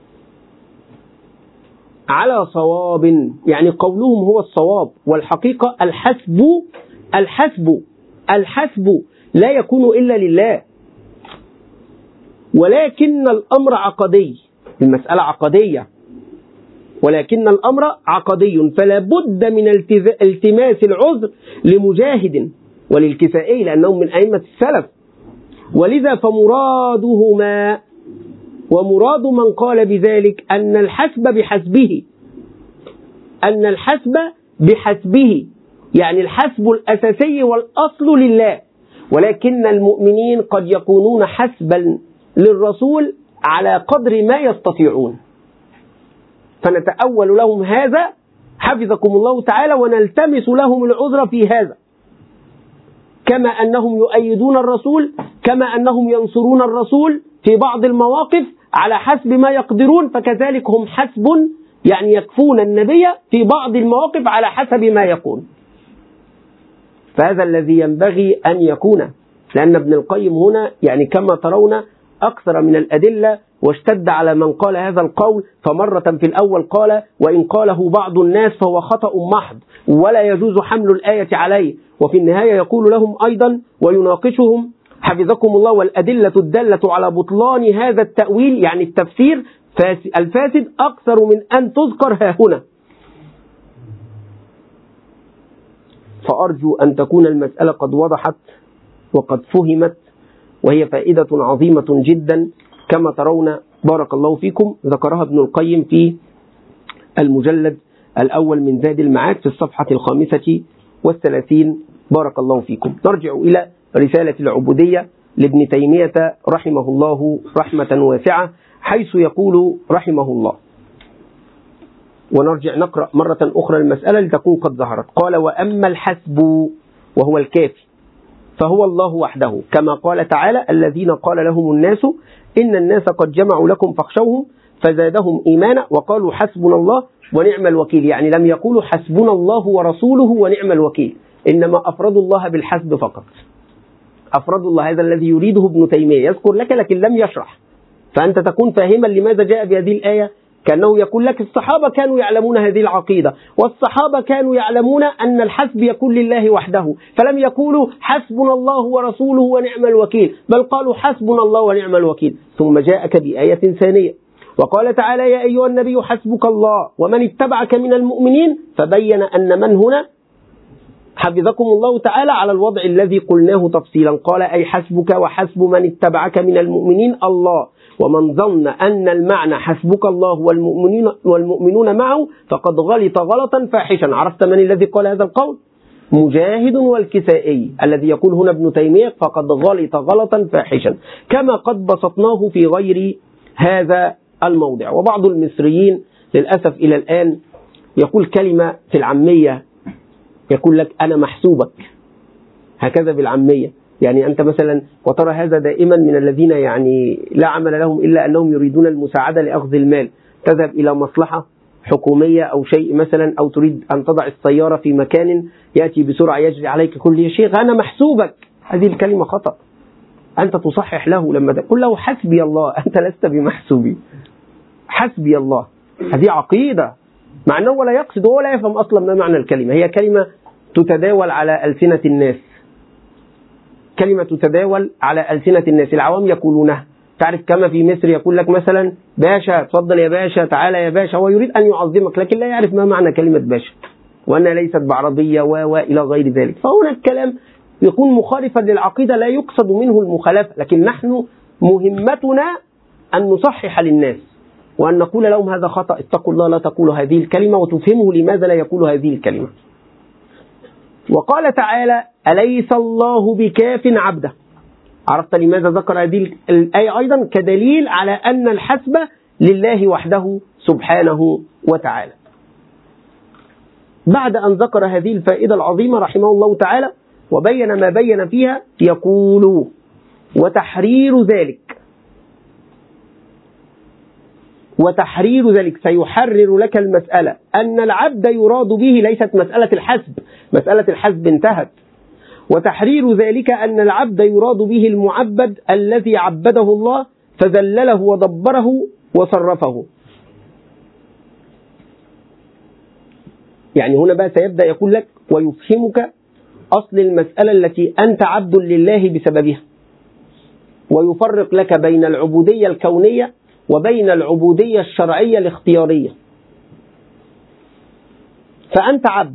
Speaker 1: على صواب، يعني قولهم هو الصواب، والحقيقة الحسب الحسب الحسب لا يكون إلا لله، ولكن الأمر عقدي، المسألة عقدية، ولكن الأمر عقدي، فلا بد من التماس العذر لمجاهد وللكسائي لأنهم من أئمة السلف. ولذا فمرادهما ومراد من قال بذلك أن الحسب بحسبه أن الحسب بحسبه يعني الحسب الأساسي والأصل لله، ولكن المؤمنين قد يكونون حسبا للرسول على قدر ما يستطيعون، فنتأول لهم هذا حفظكم الله تعالى ونلتمس لهم العذر في هذا، كما أنهم يؤيدون الرسول، كما أنهم ينصرون الرسول في بعض المواقف على حسب ما يقدرون، فكذلك هم حسب يعني يكفون النبي في بعض المواقف على حسب ما يكون. فهذا الذي ينبغي أن يكون، لأن ابن القيم هنا يعني كما ترون أكثر من الأدلة، واشتد على من قال هذا القول. فمرة في الأول قال: وإن قاله بعض الناس فهو خطأ محض ولا يجوز حمل الآية عليه، وفي النهاية يقول لهم أيضا ويناقشهم حفظكم الله: والأدلة الدالة على بطلان هذا التأويل يعني التفسير الفاسد أكثر من أن تذكر ها هنا. فأرجو أن تكون المسألة قد وضحت وقد فهمت، وهي فائدة عظيمة جدا كما ترون بارك الله فيكم. ذكرها ابن القيم في المجلد الأول من زاد المعاد في الصفحة الخامسة والثلاثين بارك الله فيكم. نرجع إلى رسالة العبودية لابن تيمية رحمه الله رحمة واسعة، حيث يقول رحمه الله، ونرجع نقرأ مرة أخرى المسألة لتكون قد ظهرت. قال: وأما الحسب وهو الكافي فهو الله وحده، كما قال تعالى: الذين قال لهم الناس إن الناس قد جمعوا لكم فاخشوهم فزادهم إيمانا وقالوا حسبنا الله ونعم الوكيل. يعني لم يقولوا حسبنا الله ورسوله ونعم الوكيل، إنما أفردوا الله بالحسب فقط، أفردوا الله. هذا الذي يريده ابن تيمية، يذكر لك لكن لم يشرح، فأنت تكون فاهما لماذا جاء بهذه الآية. كأنه يقول لك الصحابة كانوا يعلمون هذه العقيدة، والصحابة كانوا يعلمون أن الحسب يكون لله وحده، فلم يقولوا حسبنا الله ورسوله ونعم الوكيل، بل قالوا حسبنا الله ونعم الوكيل. ثم جاءك بآية ثانية وقال تعالى: يا أيها النبي حسبك الله ومن اتبعك من المؤمنين، فبين أن من هنا حفظكم الله تعالى على الوضع الذي قلناه تفصيلا. قال: أي حسبك وحسب من اتبعك من المؤمنين الله، ومن ظن أن المعنى حسبك الله والمؤمنين, والمؤمنون معه فقد غلط غلطا فاحشا. عرفت من الذي قال هذا القول؟ مجاهد والكسائي. الذي يقول هنا ابن تيمية فقد غلط غلطا فاحشا، كما قد بسطناه في غير هذا الموضع. وبعض المصريين للأسف إلى الآن يقول كلمة في العامية، يقول لك أنا محسوبك، هكذا بالعامية. يعني أنت مثلا، وترى هذا دائما من الذين يعني لا عمل لهم إلا أنهم يريدون المساعدة لأخذ المال. تذهب إلى مصلحة حكومية أو شيء مثلا، أو تريد أن تضع السيارة في مكان، يأتي بسرعة يجري عليك كل يا شيخ أنا محسوبك. هذه الكلمة خطأ. أنت تصحح له لما تقول له حسبي الله، أنت لست بمحسوبي، حسبي الله. هذه عقيدة، مع أنه ولا يقصد ولا يفهم أصلا ما معنى الكلمة. هي كلمة تتداول على ألسنة الناس، كلمة تتداول على ألسنة الناس، العوام يقولونها. تعرف كما في مصر يقول لك مثلا باشا، تفضل يا باشا، تعالى يا باشا. هو يريد أن يعظمك لكن لا يعرف ما معنى كلمة باشا، وأنها ليست بعربية وإلى غير ذلك. فهنا الكلام يكون مخالفا للعقيدة، لا يقصد منه المخالفة، لكن نحن مهمتنا أن نصحح للناس وأن نقول لهم هذا خطأ، اتقوا الله لا تقولوا هذه الكلمة، وتفهمه لماذا لا يقول هذه الكلمة. وقال تعالى أليس الله بكاف عبده. عرفت لماذا ذكر هذه الآية أيضا؟ كدليل على أن الحسب لله وحده سبحانه وتعالى. بعد أن ذكر هذه الفائدة العظيمة رحمه الله تعالى وبين ما بين فيها، يقول وتحرير ذلك وتحرير ذلك سيحرر لك المسألة أن العبد يراد به ليست مسألة الحسب، مسألة الحسب انتهت. وتحرير ذلك أن العبد يراد به المعبد الذي عبده الله فذلله ودبره وصرفه. يعني هنا بقى سيبدأ يقول لك ويفهمك أصل المسألة التي أنت عبد لله بسببها، ويفرق لك بين العبودية الكونية وبين العبودية الشرعية الاختيارية. فأنت عبد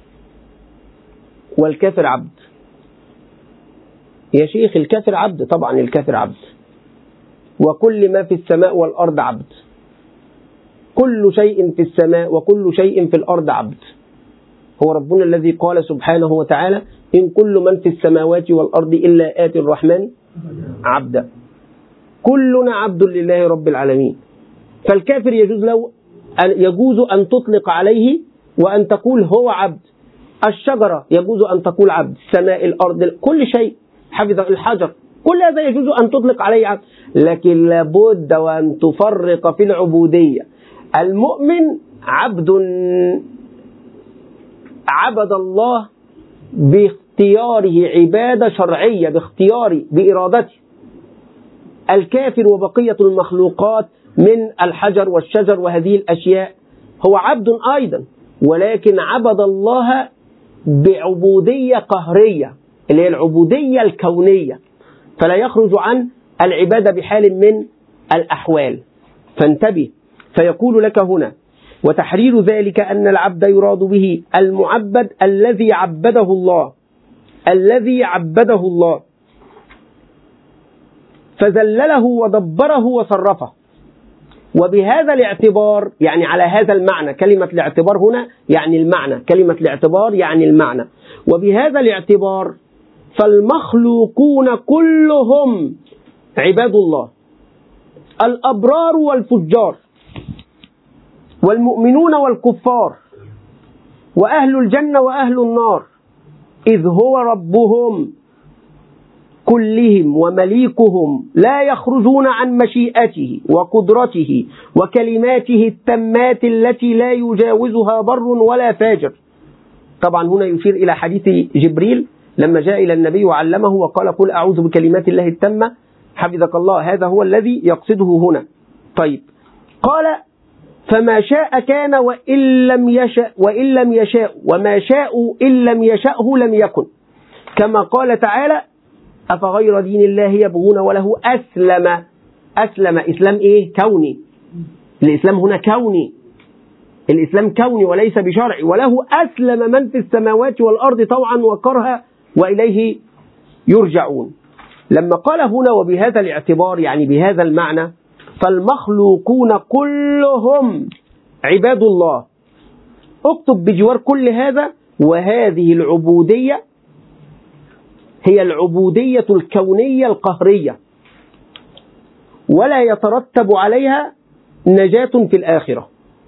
Speaker 1: والكافر عبد. يا شيخ الكافر عبد، طبعا الكافر عبد، وكل ما في السماء والأرض عبد، كل شيء في السماء وكل شيء في الأرض عبد. هو ربنا الذي قال سبحانه وتعالى إن كل من في السماوات والأرض إلا آتي الرحمن عبدا. كلنا عبد لله رب العالمين. فالكافر يجوز له يجوز أن تطلق عليه وأن تقول هو عبد. الشجرة يجوز أن تقول عبد، السماء الأرض كل شيء، حفظ الحجر، كل هذا يجوز أن تطلق عليه عبد. لكن لابد وأن تفرق في العبودية. المؤمن عبد عبد الله باختياره عبادة شرعية، باختياره بإرادته. الكافر وبقية المخلوقات من الحجر والشجر وهذه الأشياء هو عبد أيضا، ولكن عبد الله بعبودية قهرية اللي هي العبودية الكونية، فلا يخرج عن العبادة بحال من الأحوال. فانتبه. فيقول لك هنا وتحرير ذلك أن العبد يراد به المعبد الذي عبده الله الذي عبده الله فذلله ودبره وصرفه. وبهذا الاعتبار، يعني على هذا المعنى، كلمة الاعتبار هنا يعني المعنى، كلمة الاعتبار يعني المعنى. وبهذا الاعتبار فالمخلوقون كلهم عباد الله، الأبرار والفجار، والمؤمنون والكفار، وأهل الجنة وأهل النار، إذ هو ربهم كلهم ومليكهم لا يخرجون عن مشيئته وقدرته وكلماته التامات التي لا يجاوزها بر ولا فاجر. طبعا هنا يشير إلى حديث جبريل لما جاء إلى النبي وعلمه وقال قل أعوذ بكلمات الله التامة حفظك الله. هذا هو الذي يقصده هنا. طيب، قال فما شاء كان وإن لم يشاء وإن لم يشاء وما شاءوا إن لم يشأه لم يكن، كما قال تعالى أفغير دين الله يبغون وله أسلم. أسلم إسلام إيه؟ كوني. الإسلام هنا كوني، الإسلام كوني وليس بشرعي. وله أسلم من في السماوات والأرض طوعا وكرها وإليه يرجعون. لما قال هنا وبهذا الاعتبار يعني بهذا المعنى، فالمخلوقون كلهم عباد الله. اكتب بجوار كل هذا: وهذه العبودية هي العبودية الكونية القهرية، ولا يترتب عليها نجاة في الآخرة.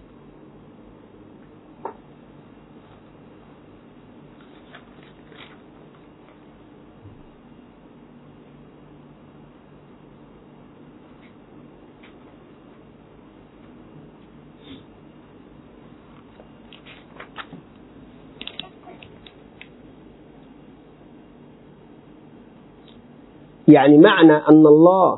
Speaker 1: يعني معنى أن الله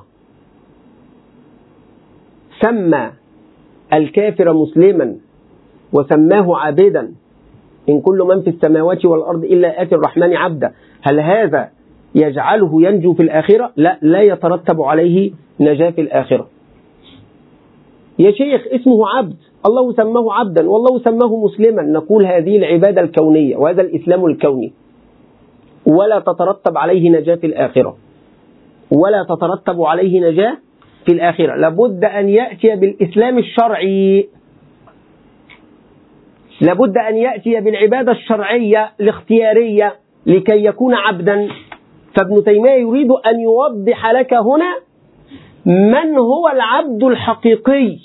Speaker 1: سمى الكافر مسلما وسماه عابدا، إن كل من في السماوات والأرض إلا آتي الرحمن عبدا، هل هذا يجعله ينجو في الآخرة؟ لا، لا يترتب عليه نجاة في الآخرة. يا شيخ اسمه عبد، الله سماه عبدا والله سماه مسلما، نقول هذه العبادة الكونية وهذا الإسلام الكوني، ولا تترتب عليه نجاة في الآخرة، ولا تترتب عليه نجاة في الآخرة. لابد أن يأتي بالإسلام الشرعي، لابد أن يأتي بالعبادة الشرعية الاختيارية لكي يكون عبدا. فابن تيمية يريد أن يوضح لك هنا من هو العبد الحقيقي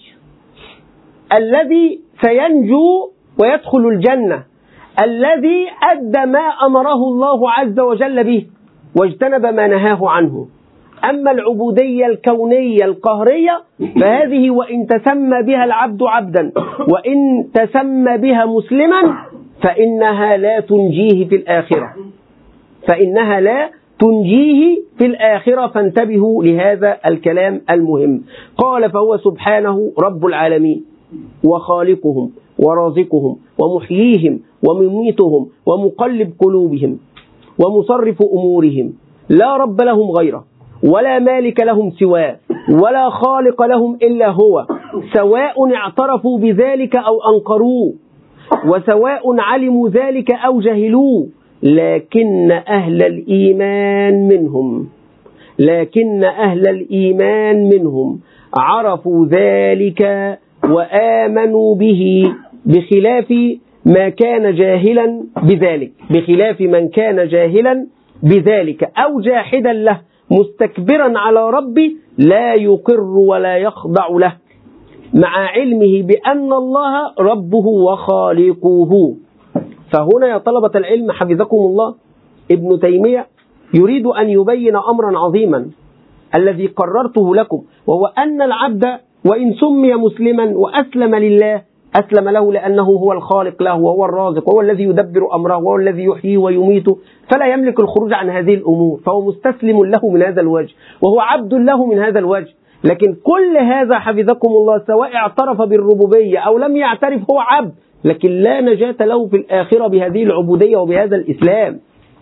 Speaker 1: الذي سينجو ويدخل الجنة، الذي أدى ما أمره الله عز وجل به واجتنب ما نهاه عنه. أما العبودية الكونية القهرية فهذه وإن تسمى بها العبد عبدا وإن تسمى بها مسلما فإنها لا تنجيه في الآخرة، فإنها لا تنجيه في الآخرة. فانتبهوا لهذا الكلام المهم. قال: فهو سبحانه رب العالمين وخالقهم ورازقهم ومحييهم ومميتهم ومقلب قلوبهم ومصرف أمورهم، لا رب لهم غيره ولا مالك لهم سواه ولا خالق لهم إلا هو، سواء اعترفوا بذلك أو أنكروه، وسواء علموا ذلك أو جهلوه، لكن أهل الإيمان منهم لكن أهل الإيمان منهم عرفوا ذلك وآمنوا به، بخلاف ما كان جاهلا بذلك بخلاف من كان جاهلا بذلك أو جاحدا له مستكبرا على ربه لا يقر ولا يخضع له، مع علمه بأن الله ربه وخالقه. فهنا يا طلبة العلم حفظكم الله، ابن تيمية يريد أن يبين أمرا عظيما الذي قررته لكم، وهو أن العبد وإن سمي مسلما وأسلم لله أسلم له لأنه هو الخالق له وهو الرازق وهو الذي يدبر أمره وهو الذي يحيي ويميت، فلا يملك الخروج عن هذه الأمور، فهو مستسلم له من هذا الوجه وهو عبد له من هذا الوجه. لكن كل هذا حفظكم الله سواء اعترف بالربوبية أو لم يعترف هو عبد، لكن لا نجاة له في الآخرة بهذه العبودية وبهذا الإسلام،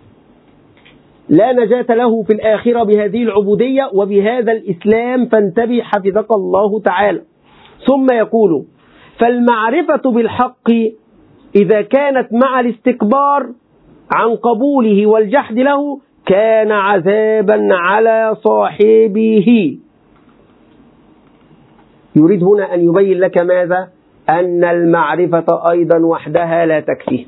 Speaker 1: لا نجاة له في الآخرة بهذه العبودية وبهذا الإسلام. فانتبه حفظك الله تعالى. ثم يقول: فالمعرفة بالحق إذا كانت مع الاستكبار عن قبوله والجحد له كان عذابا على صاحبه. يريد هنا أن يبين لك ماذا؟ أن المعرفة أيضا وحدها لا تكفي.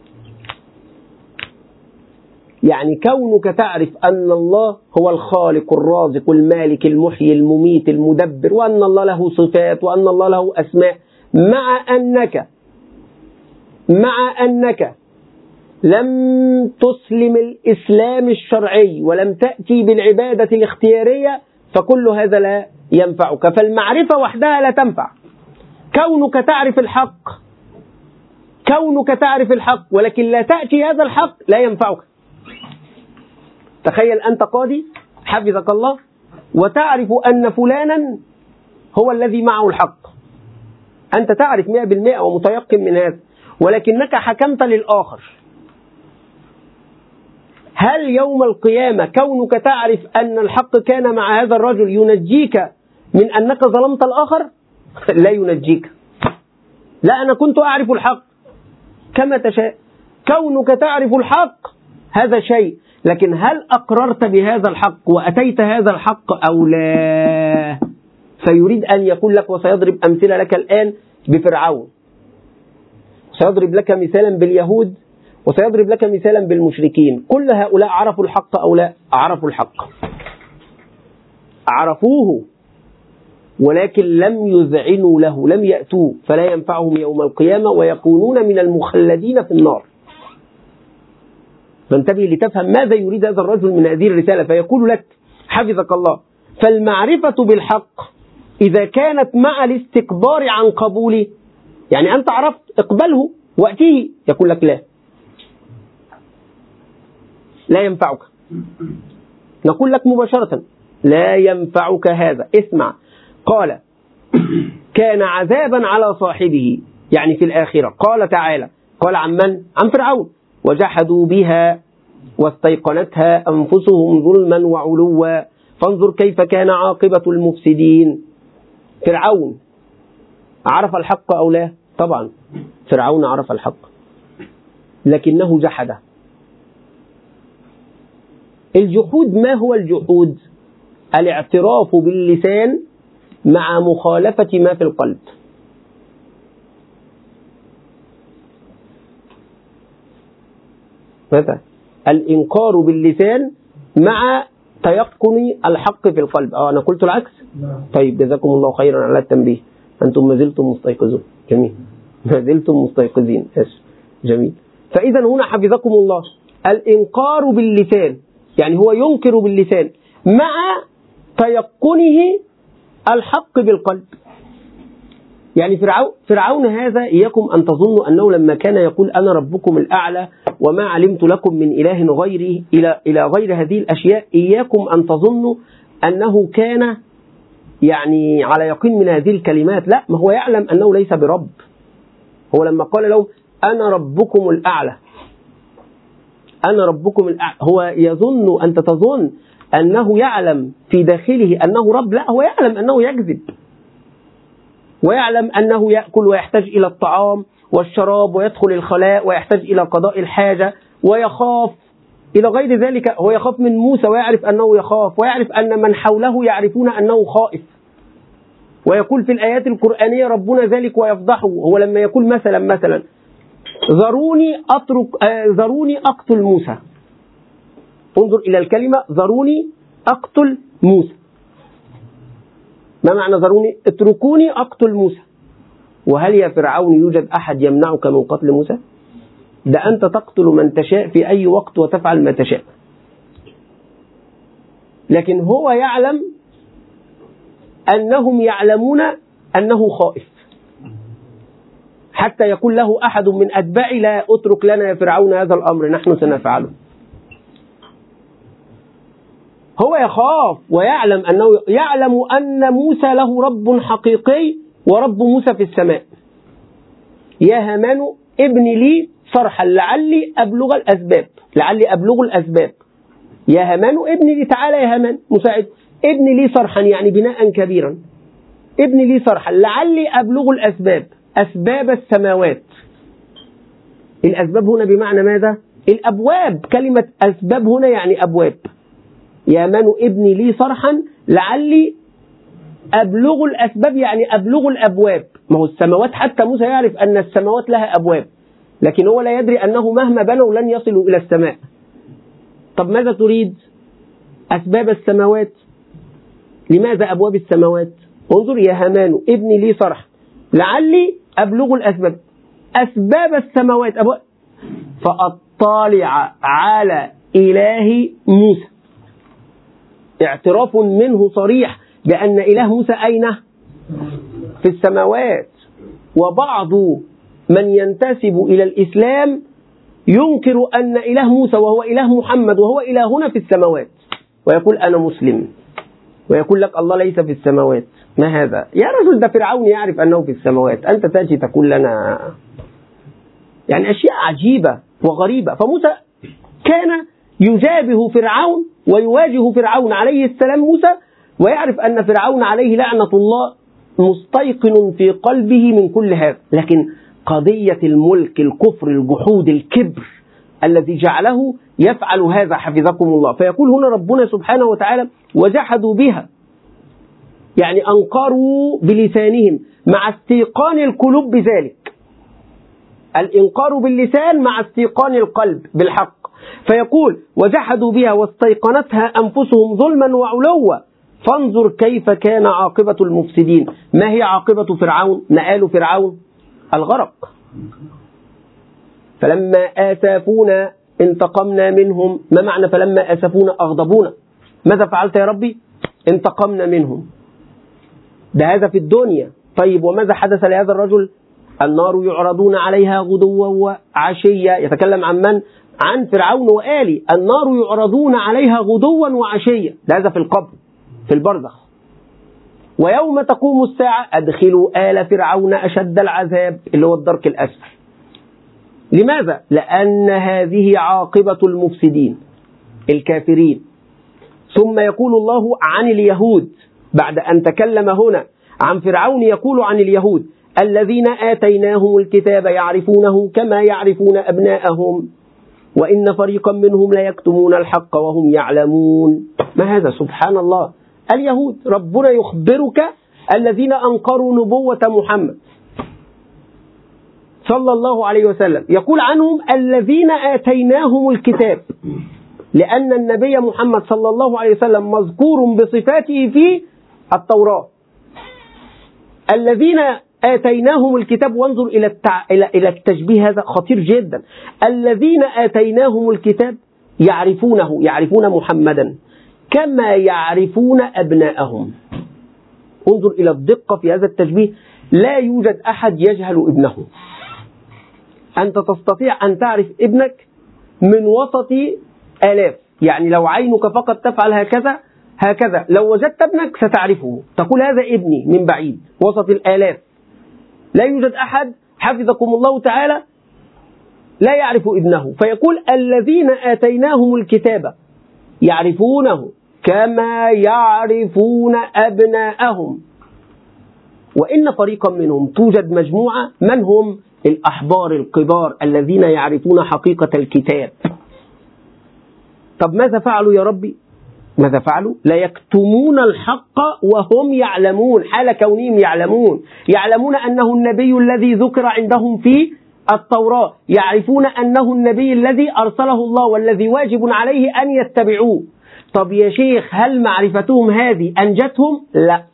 Speaker 1: يعني كونك تعرف أن الله هو الخالق الرازق المالك المحيي المميت المدبر، وأن الله له صفات وأن الله له أسماء، مع أنك مع أنك لم تسلم الإسلام الشرعي ولم تأتي بالعبادة الاختيارية، فكل هذا لا ينفعك. فالمعرفة وحدها لا تنفع. كونك تعرف الحق كونك تعرف الحق ولكن لا تأتي هذا الحق لا ينفعك. تخيل أنت قاضي حفظك الله وتعرف أن فلانا هو الذي معه الحق، أنت تعرف مئة بالمئة ومتيقن من هذا، ولكنك حكمت للآخر. هل يوم القيامة كونك تعرف أن الحق كان مع هذا الرجل ينجيك من أنك ظلمت الآخر؟ لا ينجيك. لا، أنا كنت أعرف الحق كما تشاء. كونك تعرف الحق هذا شيء، لكن هل أقررت بهذا الحق وأتيت هذا الحق أو لا؟ فيريد أن يقول لك وسيضرب أمثلة لك الآن بفرعون، سيضرب لك مثالا باليهود، وسيضرب لك مثالا بالمشركين. كل هؤلاء عرفوا الحق أو لا؟ عرفوا الحق، عرفوه، ولكن لم يذعنوا له، لم يأتوه، فلا ينفعهم يوم القيامة ويكونون من المخلدين في النار. فانتبه لتفهم ماذا يريد هذا الرجل من هذه الرسالة. فيقول لك حفظك الله: فالمعرفة بالحق إذا كانت مع الاستكبار عن قبوله، يعني أنت عرفت اقبله وأتيه، يقول لك لا، لا ينفعك. نقول لك مباشرة: لا ينفعك هذا. اسمع، قال: كان عذابا على صاحبه، يعني في الآخرة. قال تعالى، قال عن من؟ عن فرعون: وجحدوا بها واستيقنتها أنفسهم ظلما وعلوا فانظر كيف كان عاقبة المفسدين. فرعون عرف الحق أو لا؟ طبعا فرعون عرف الحق، لكنه جحده. الجحود ما هو الجحود؟ الاعتراف باللسان مع مخالفة ما في القلب. ماذا؟ الإنكار باللسان مع تيقن الحق في القلب. اه أنا قلت العكس؟ طيب جزاكم الله خيرا على التنبيه، أنتم ما زلتم مستيقظون. جميل، ما زلتم مستيقظين. جميل. فإذا هنا حفظكم الله الإنكار باللسان، يعني هو ينكر باللسان مع تيقنه الحق بالقلب. يعني فرعون, فرعون هذا إياكم أن تظنوا أنه لما كان يقول أنا ربكم الأعلى وما علمت لكم من إله غيري إلى إلى غير هذه الأشياء، إياكم أن تظنوا أنه كان يعني على يقين من هذه الكلمات. لا، ما هو يعلم أنه ليس برب. هو لما قال لهم أنا ربكم الأعلى، أنا ربكم الأعلى، هو يظن، أنت تظن أنه يعلم في داخله أنه رب؟ لا، هو يعلم أنه يكذب، ويعلم أنه يأكل ويحتاج إلى الطعام والشراب ويدخل الخلاء ويحتاج إلى قضاء الحاجة ويخاف إلى غير ذلك. هو يخاف من موسى ويعرف أنه يخاف، ويعرف أن من حوله يعرفون أنه خائف، ويقول في الآيات القرآنية ربنا ذلك ويفضحه. هو لما يقول مثلا مثلا ذروني أترك آه ذروني أقتل موسى، انظر إلى الكلمة ذروني أقتل موسى، ما معنى ذروني؟ اتركوني أقتل موسى. وهل يا فرعون يوجد أحد يمنعك من قتل موسى؟ ده أنت تقتل من تشاء في أي وقت وتفعل ما تشاء. لكن هو يعلم أنهم يعلمون أنه خائف، حتى يقول له أحد من أتباعي لا أترك لنا يا فرعون هذا الأمر، نحن سنفعله. هو يخاف ويعلم أنه يعلم أن موسى له رب حقيقي ورب موسى في السماء. يا هامان ابن لي صرحا لعلي أبلغ الأسباب، لعلي أبلغ الأسباب. يا هامان ابن لي، تعالى يا هامان مساعد، ابن لي صرحا يعني بناء كبيرا، ابن لي صرحا لعلي أبلغ الأسباب، أسباب السماوات. الأسباب هنا بمعنى ماذا؟ الأبواب، كلمة أسباب هنا يعني أبواب. يا من ابني لي صرحا لعلي أبلغ الأسباب، يعني أبلغ الأبواب. ما هو السماوات، حتى موسى يعرف أن السماوات لها أبواب، لكن هو لا يدري أنه مهما بنوا لن يصلوا إلى السماء. طب ماذا تريد؟ أسباب السماوات. لماذا أبواب السماوات؟ انظر يا هامان ابني لي صرحا لعلي أبلغ الأسباب، أسباب السماوات أبواب، فأطلع على إله موسى. اعتراف منه صريح بأن إله موسى أين؟ في السماوات. وبعض من ينتسب إلى الإسلام ينكر أن إله موسى وهو إله محمد وهو إلهنا في السماوات، ويقول أنا مسلم، ويقول لك الله ليس في السماوات. ما هذا يا رجل؟ ده فرعون يعرف أنه في السماوات، أنت تأتي تقول لنا يعني أشياء عجيبة وغريبة. فموسى كان يجابه فرعون ويواجه فرعون عليه السلام موسى، ويعرف أن فرعون عليه لعنة الله مستيقن في قلبه من كل هذا. لكن قضية الملك، الكفر، الجحود، الكبر الذي جعله يفعل هذا حفظكم الله. فيقول هنا ربنا سبحانه وتعالى وجحدوا بها يعني أنكروا بلسانهم مع استيقان القلوب بذلك. الإنكار باللسان مع استيقان القلب بالحق. فيقول وجحدوا بها واستيقنتها أنفسهم ظلما وعلوا فانظر كيف كان عاقبة المفسدين. ما هي عاقبة فرعون؟ مآل فرعون الغرق. فلما آسفونا انتقمنا منهم. ما معنى فلما آسفونا؟ أغضبونا. ماذا فعلت يا ربي؟ انتقمنا منهم. ده هذا في الدنيا. طيب وماذا حدث لهذا الرجل؟ النار يعرضون عليها غدوا وعشية. يتكلم عن من؟ عن فرعون وآله. النار يعرضون عليها غدوا وعشية. ده هذا في القبر في البرزخ. ويوم تقوم الساعة أدخلوا آل فرعون أشد العذاب اللي هو الدرك الأسفل. لماذا؟ لأن هذه عاقبة المفسدين الكافرين. ثم يقول الله عن اليهود بعد أن تكلم هنا عن فرعون يقول عن اليهود الذين آتيناهم الكتاب يعرفونه كما يعرفون أبناءهم وإن فريقا منهم ليكتمون الحق وهم يعلمون. ما هذا؟ سبحان الله. اليهود ربنا يخبرك الذين أنكروا نبوة محمد صلى الله عليه وسلم يقول عنهم الذين آتيناهم الكتاب، لأن النبي محمد صلى الله عليه وسلم مذكور بصفاته في التوراة. الذين آتيناهم الكتاب. وانظر إلى التع... إلى التشبيه هذا خطير جدا. الذين آتيناهم الكتاب يعرفونه يعرفون محمدا كما يعرفون أبناءهم. انظر إلى الدقة في هذا التشبيه. لا يوجد أحد يجهل ابنه. أنت تستطيع أن تعرف ابنك من وسط آلاف. يعني لو عينك فقط تفعل هكذا هكذا لو وجدت ابنك ستعرفه، تقول هذا ابني من بعيد وسط الآلاف. لا يوجد أحد حفظكم الله تعالى لا يعرف ابنه. فيقول الذين آتيناهم الكتاب يعرفونه كما يعرفون أبناءهم وإن فريقا منهم. توجد مجموعة من هم؟ الأحبار الكبار الذين يعرفون حقيقة الكتاب. طب ماذا فعلوا يا ربي؟ ماذا فعلوا؟ لا يكتمون الحق وهم يعلمون. حال كونهم يعلمون يعلمون أنه النبي الذي ذكر عندهم في التوراة. يعرفون أنه النبي الذي أرسله الله والذي واجب عليه أن يتبعوه. طب يا شيخ هل معرفتهم هذه أنجتهم؟ لا.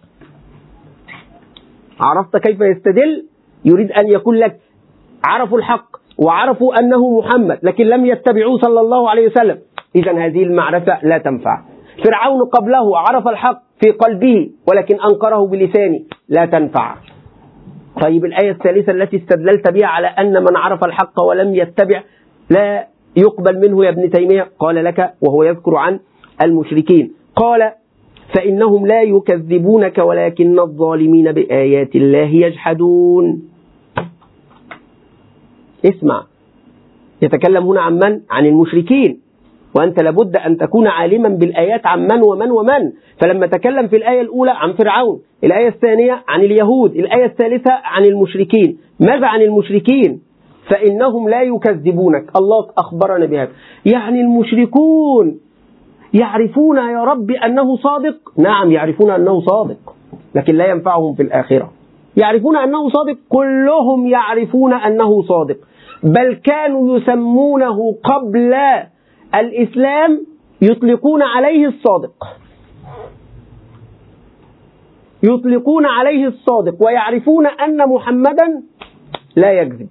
Speaker 1: عرفت كيف يستدل؟ يريد أن يقول لك عرفوا الحق وعرفوا أنه محمد لكن لم يتبعوه صلى الله عليه وسلم. إذن هذه المعرفة لا تنفع. فرعون قبله عرف الحق في قلبه ولكن أنكره بلسانه، لا تنفع. طيب الآية الثالثة التي استدللت بها على أن من عرف الحق ولم يتبع لا يقبل منه يا ابن تيمية، قال لك وهو يذكر عن المشركين قال فإنهم لا يكذبونك ولكن الظالمين بآيات الله يجحدون. اسمع، يتكلم هنا عن من؟ عن المشركين. وأنت لابد أن تكون عالما بالآيات عن من ومن ومن. فلما تكلم في الآية الأولى عن فرعون، الآية الثانية عن اليهود، الآية الثالثة عن المشركين. ماذا عن المشركين؟ فإنهم لا يكذبونك. الله أخبرنا بهذا. يعني المشركون يعرفون يا رب أنه صادق. نعم يعرفون أنه صادق لكن لا ينفعهم في الآخرة. يعرفون أنه صادق، كلهم يعرفون أنه صادق، بل كانوا يسمونه قبل الإسلام يطلقون عليه الصادق، يطلقون عليه الصادق ويعرفون أن محمدا لا يكذب.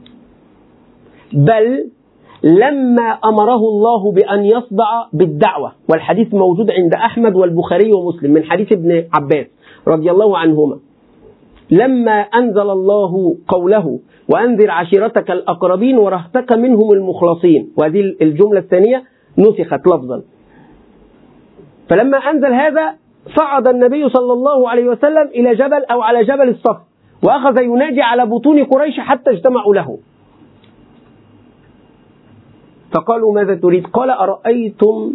Speaker 1: بل لما أمره الله بأن يصدع بالدعوة، والحديث موجود عند أحمد والبخاري ومسلم من حديث ابن عباس رضي الله عنهما، لما أنزل الله قوله وأنذر عشيرتك الأقربين ورهتك منهم المخلصين، وهذه الجملة الثانية نسخت لفظا. فلما أنزل هذا صعد النبي صلى الله عليه وسلم إلى جبل أو على جبل الصف وأخذ ينادي على بطون قريش حتى اجتمعوا له. فقالوا ماذا تريد؟ قال أرأيتم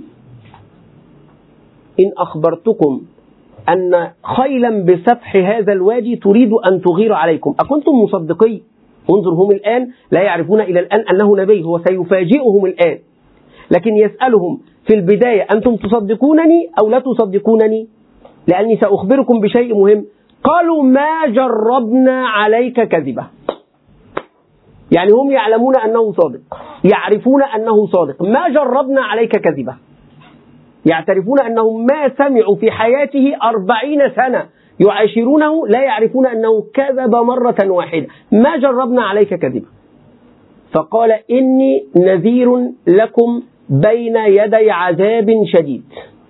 Speaker 1: إن أخبرتكم أن خيلا بسفح هذا الوادي تريد أن تغير عليكم أكنتم مصدقين؟ انظر هم الآن لا يعرفون إلى الآن أنه نبي، هو سيفاجئهم الآن، لكن يسألهم في البداية أنتم تصدقونني أو لا تصدقونني؟ لأني سأخبركم بشيء مهم. قالوا ما جربنا عليك كذبة. يعني هم يعلمون أنه صادق، يعرفون أنه صادق، ما جربنا عليك كذبة. يعترفون أنهم ما سمعوا في حياته أربعين سنة يعاشرونه لا يعرفون أنه كذب مرة واحدة. ما جربنا عليك كذبة. فقال إني نذير لكم بين يدي عذاب شديد.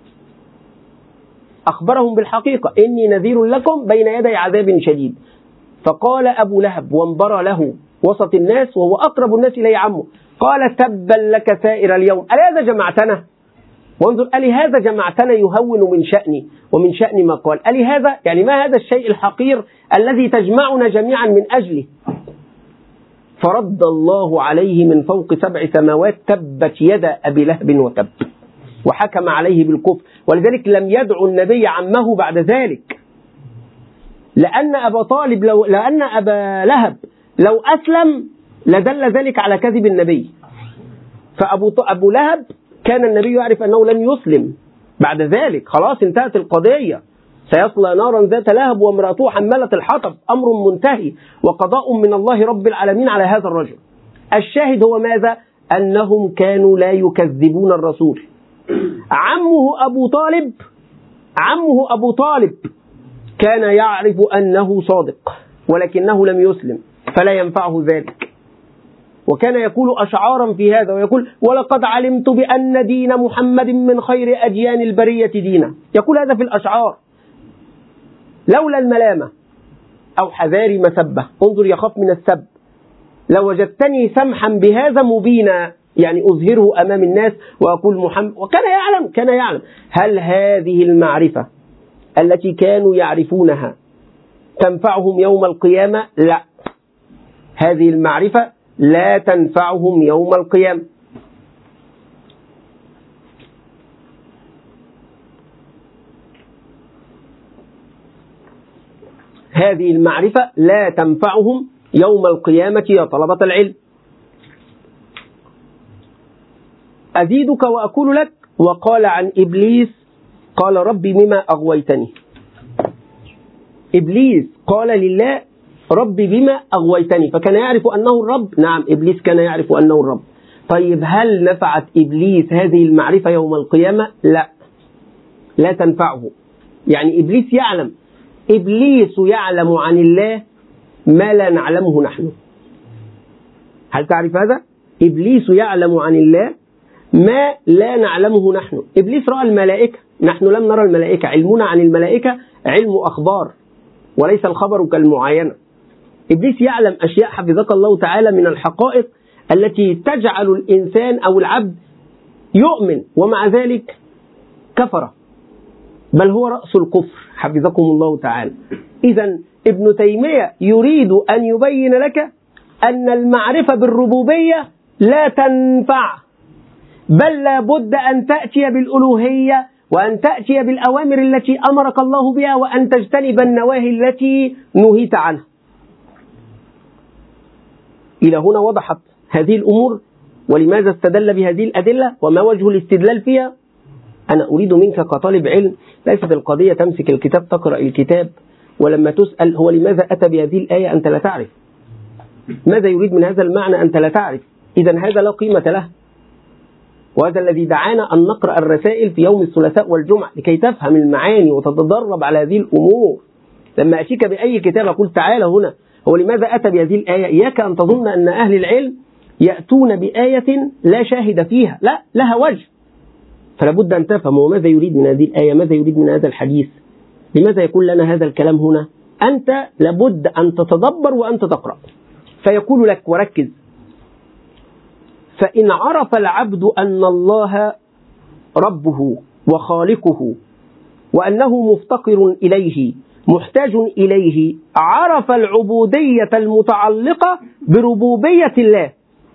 Speaker 1: أخبرهم بالحقيقة، إني نذير لكم بين يدي عذاب شديد. فقال أبو لهب وانبرى له وسط الناس وهو أقرب الناس إليه عمه، قال تبا لك سائر اليوم، ألهذا جمعتنا؟ وانظر، ألهذا جمعتنا يهون من شأني ومن شأن ما قال. ألهذا يعني ما هذا الشيء الحقير الذي تجمعنا جميعا من أجله؟ فرد الله عليه من فوق سبع سماوات تبت يد أبي لهب وتب، وحكم عليه بالكفر. ولذلك لم يدعو النبي عمه بعد ذلك، لأن أبا طالب لو لأن أبا لهب لو أسلم لدل ذلك على كذب النبي. فأبو أبو لهب كان النبي يعرف أنه لن يسلم بعد ذلك، خلاص انتهت القضية، سيصلى نارا ذات لهب وامرأته حمالة الحطب، أمر منتهي وقضاء من الله رب العالمين على هذا الرجل. الشاهد هو ماذا؟ أنهم كانوا لا يكذبون الرسول. عمه أبو طالب عمه أبو طالب كان يعرف أنه صادق ولكنه لم يسلم فلا ينفعه ذلك، وكان يقول أشعارا في هذا ويقول ولقد علمت بأن دين محمد من خير أديان البرية دينا. يقول هذا في الأشعار لولا الملامة أو حذاري مسبة. انظر، يخاف من السب. لو وجدتني سمحا بهذا مبينا، يعني أظهره أمام الناس وأقول محمد، وكان يعلم كان يعلم هل هذه المعرفة التي كانوا يعرفونها تنفعهم يوم القيامة؟ لا، هذه المعرفة لا تنفعهم يوم القيامة. هذه المعرفة لا تنفعهم يوم القيامة يا طلبة العلم. أزيدك وأقول لك. وقال عن إبليس قال ربي بما أغويتني. إبليس قال لله ربي بما أغويتني، فكان يعرف أنه الرب. نعم، إبليس كان يعرف أنه الرب. طيب هل نفعت إبليس هذه المعرفة يوم القيامة؟ لا، لا تنفعه. يعني إبليس يعلم إبليس يعلم عن الله ما لا نعلمه نحن. هل تعرف هذا؟ إبليس يعلم عن الله ما لا نعلمه نحن. إبليس رأى الملائكة، نحن لم نرى الملائكة. علمنا عن الملائكة علم أخبار وليس الخبر كالمعاينة. إبليس يعلم أشياء حفظك الله تعالى من الحقائق التي تجعل الإنسان أو العبد يؤمن، ومع ذلك كفر، بل هو رأس الكفر حفظكم الله تعالى. إذن ابن تيمية يريد أن يبين لك أن المعرفة بالربوبية لا تنفع، بل لا بد أن تأتي بالألوهية وأن تأتي بالأوامر التي أمرك الله بها وأن تجتنب النواهي التي نهيت عنها. إلى هنا وضحت هذه الأمور، ولماذا استدل بهذه الأدلة وما وجه الاستدلال فيها. أنا أريد منك كطالب علم، ليست القضية تمسك الكتاب تقرأ الكتاب ولما تسأل هو لماذا أتى بهذه الآية أنت لا تعرف، ماذا يريد من هذا المعنى أنت لا تعرف، إذن هذا لا قيمة له. وهذا الذي دعانا أن نقرأ الرسائل في يوم الثلاثاء والجمعة لكي تفهم المعاني وتتدرب على هذه الأمور. لما أتيك بأي كتاب أقول تعالى هنا هو لماذا أتى بهذه الآية، إياك أن تظن أن أهل العلم يأتون بآية لا شاهد فيها، لا، لها وجه. فلا بد أن تفهم هو ماذا يريد من هذه الآية، ماذا يريد من هذا الحديث، لماذا يقول لنا هذا الكلام هنا. أنت لابد أن تتدبر وأنت تقرأ. فيقول لك وركز: فإن عرف العبد أن الله ربه وخالقه وأنه مفتقر إليه محتاج إليه، عرف العبودية المتعلقة بربوبية الله.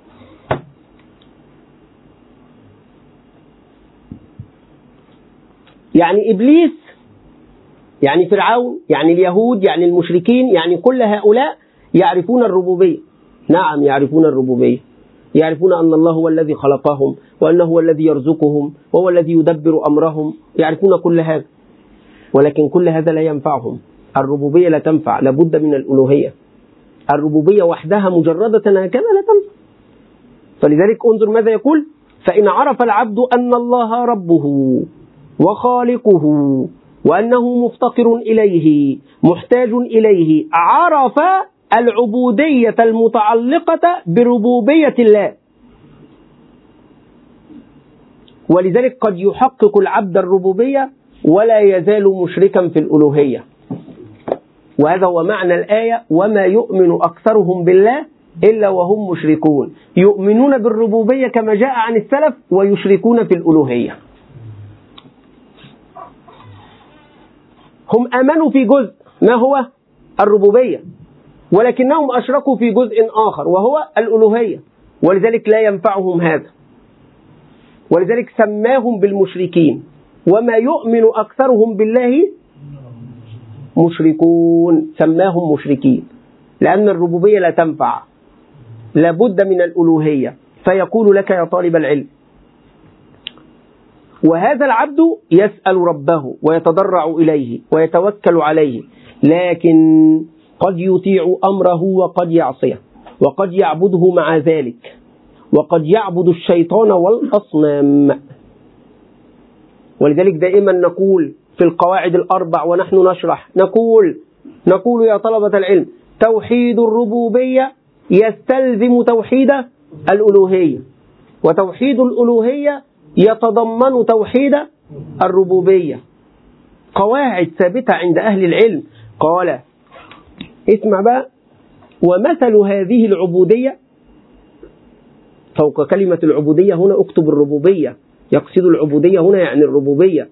Speaker 1: يعني إبليس، يعني فرعون، يعني اليهود، يعني المشركين، يعني كل هؤلاء يعرفون الربوبية. نعم، يعرفون الربوبية، يعرفون أن الله هو الذي خلقهم وأنه هو الذي يرزقهم وهو الذي يدبر أمرهم، يعرفون كل هذا. ولكن كل هذا لا ينفعهم. الربوبية لا تنفع، لابد من الألوهية. الربوبية وحدها مجردة هكذا لا تنفع. فلذلك انظر ماذا يقول: فإن عرف العبد أن الله ربه وخالقه وأنه مفتقر إليه محتاج إليه، عرف العبودية المتعلقة بربوبية الله. ولذلك قد يحقق العبد الربوبية ولا يزال مشركا في الألوهية. وهذا هو معنى الآية: وما يؤمن أكثرهم بالله إلا وهم مشركون. يؤمنون بالربوبية كما جاء عن السلف ويشركون في الألوهية. هم آمنوا في جزء ما هو الربوبية، ولكنهم أشركوا في جزء آخر وهو الألوهية، ولذلك لا ينفعهم هذا، ولذلك سماهم بالمشركين. وما يؤمن أكثرهم بالله مشركون، سماهم مشركين، لأن الربوبية لا تنفع، لابد من الألوهية. فيقول لك يا طالب العلم: وهذا العبد يسأل ربه ويتضرع إليه ويتوكل عليه، لكن قد يطيع أمره وقد يعصيه، وقد يعبده مع ذلك، وقد يعبد الشيطان والأصنام. ولذلك دائما نقول في القواعد الأربع ونحن نشرح، نقول نقول يا طلبة العلم: توحيد الربوبية يستلزم توحيد الألوهية، وتوحيد الألوهية يتضمن توحيد الربوبية. قواعد ثابتة عند أهل العلم. قال: اسمع بقى: ومثل هذه العبودية، فوق كلمة العبودية هنا اكتب الربوبية، يقصد العبودية هنا يعني الربوبية.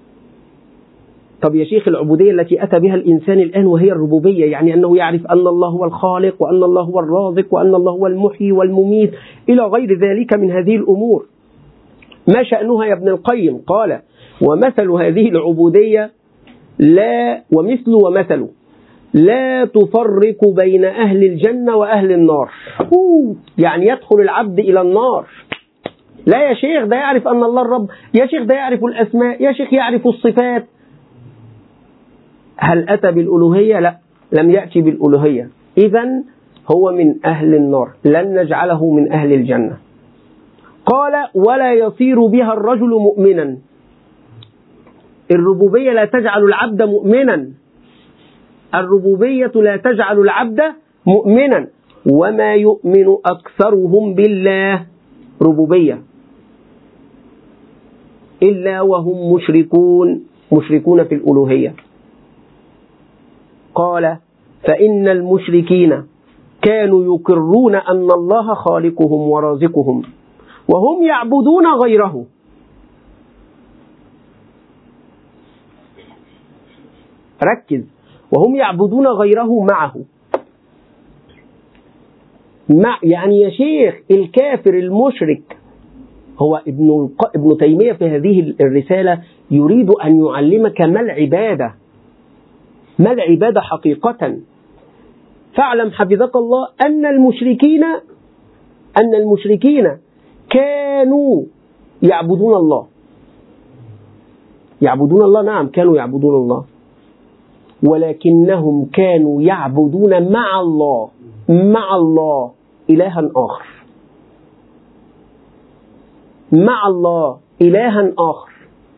Speaker 1: طب يا شيخ، العبودية التي أتى بها الإنسان الآن وهي الربوبية، يعني أنه يعرف أن الله هو الخالق وأن الله هو الرازق وأن الله هو المحيي والمميت إلى غير ذلك من هذه الأمور. ما شأنها يا ابن القيم؟ قال: ومثل هذه العبودية لا ومثل ومثل لا تفرق بين أهل الجنة وأهل النار. يعني يدخل العبد إلى النار. لا يا شيخ، ده يعرف أن الله الرب، يا شيخ ده يعرف الأسماء، يا شيخ يعرف الصفات. هل أتى بالألوهية؟ لا، لم يأتي بالألوهية. إذن هو من أهل النار، لن نجعله من أهل الجنة. قال: ولا يصير بها الرجل مؤمنا. الربوبية لا تجعل العبد مؤمنا، الربوبية لا تجعل العبد مؤمنا. وما يؤمن أكثرهم بالله، ربوبية، إلا وهم مشركون، مشركون في الألوهية. قال: فإن المشركين كانوا يقرون أن الله خالقهم ورازقهم وهم يعبدون غيره. ركز: وهم يعبدون غيره معه. مع يعني يا شيخ الكافر المشرك، هو ابن ابن تيمية في هذه الرسالة يريد أن يعلمك ما العبادة، ما العبادة حقيقة. فاعلم حفظك الله أن المشركين أن المشركين كانوا يعبدون الله، يعبدون الله، نعم كانوا يعبدون الله، ولكنهم كانوا يعبدون مع الله مع الله إلها آخر، مع الله إلها آخر.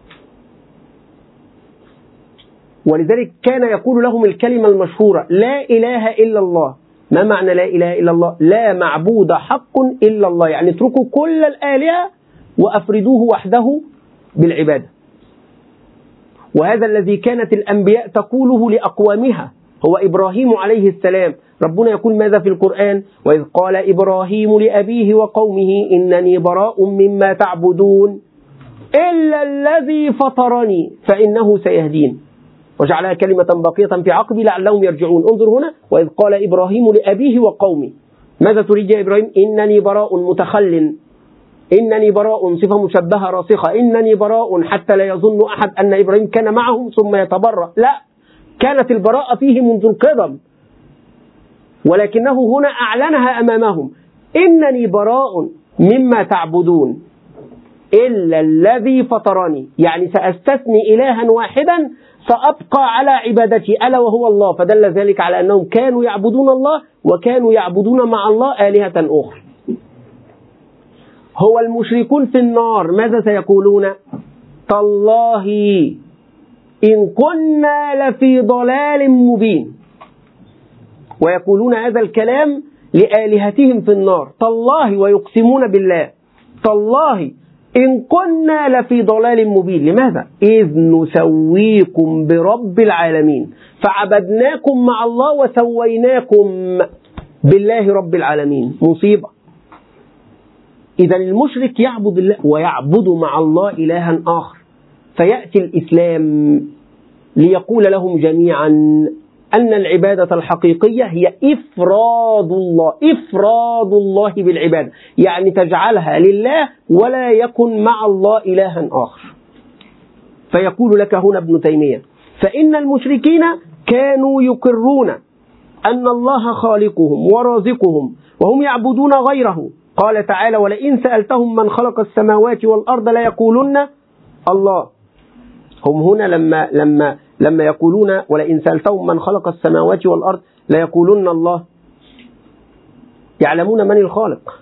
Speaker 1: ولذلك كان يقول لهم الكلمة المشهورة: لا إله إلا الله. ما معنى لا إله إلا الله؟ لا معبود حق إلا الله، يعني اتركوا كل الآلهة وأفردوه وحده بالعبادة. وهذا الذي كانت الأنبياء تقوله لأقوامها. هو إبراهيم عليه السلام، ربنا يقول ماذا في القرآن؟ وإذ قال إبراهيم لأبيه وقومه إنني براء مما تعبدون إلا الذي فطرني فإنه سيهدين وجعلها كلمة باقية في عقبي لعلهم يرجعون. انظر هنا: وإذ قال إبراهيم لأبيه وقومه. ماذا تريد يا إبراهيم؟ إنني براء متخل، إنني براء صفة مشبهة راسخة، إنني براء حتى لا يظن أحد أن إبراهيم كان معهم ثم يتبرأ. لا، كانت البراءة فيه منذ القدم، ولكنه هنا أعلنها أمامهم: إنني براء مما تعبدون إلا الذي فطرني، يعني سأستثني إلها واحدا سأبقى على عبادتي ألا وهو الله. فدل ذلك على أنهم كانوا يعبدون الله وكانوا يعبدون مع الله آلهة أخرى. هو المشركون في النار ماذا سيقولون؟ تالله إن كنا لفي ضلال مبين. ويقولون هذا الكلام لآلهتهم في النار، تالله، ويقسمون بالله تالله إن كنا لفي ضلال مبين. لماذا؟ إذ نسويكم برب العالمين، فعبدناكم مع الله وسويناكم بالله رب العالمين. مصيبة. إذا المشرك يعبد الله ويعبد مع الله إلها آخر، فيأتي الإسلام ليقول لهم جميعا أن العبادة الحقيقية هي إفراد الله، إفراد الله بالعبادة، يعني تجعلها لله ولا يكن مع الله إلها آخر. فيقول لك هنا ابن تيمية: فإن المشركين كانوا يقرون أن الله خالقهم ورازقهم وهم يعبدون غيره. قال تعالى: ولئن سألتهم من خلق السماوات والأرض ليقولن الله. هم هنا لما لما لما يقولون ولئن سألتهم من خلق السماوات والأرض ليقولن الله، يعلمون من الخالق.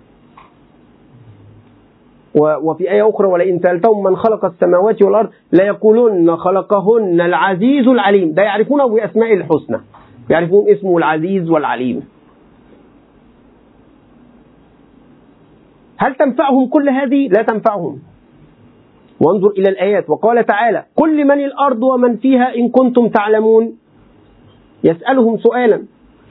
Speaker 1: وفي آية أخرى: ولئن سألتهم من خلق السماوات والأرض ليقولن خلقهن العزيز العليم. ده يعرفونه بأسماء الحسنى، يعرفون اسمه العزيز والعليم. هل تنفعهم كل هذه؟ لا تنفعهم. وانظر إلى الآيات. وقال تعالى: قل لمن الأرض ومن فيها إن كنتم تعلمون. يسألهم سؤالا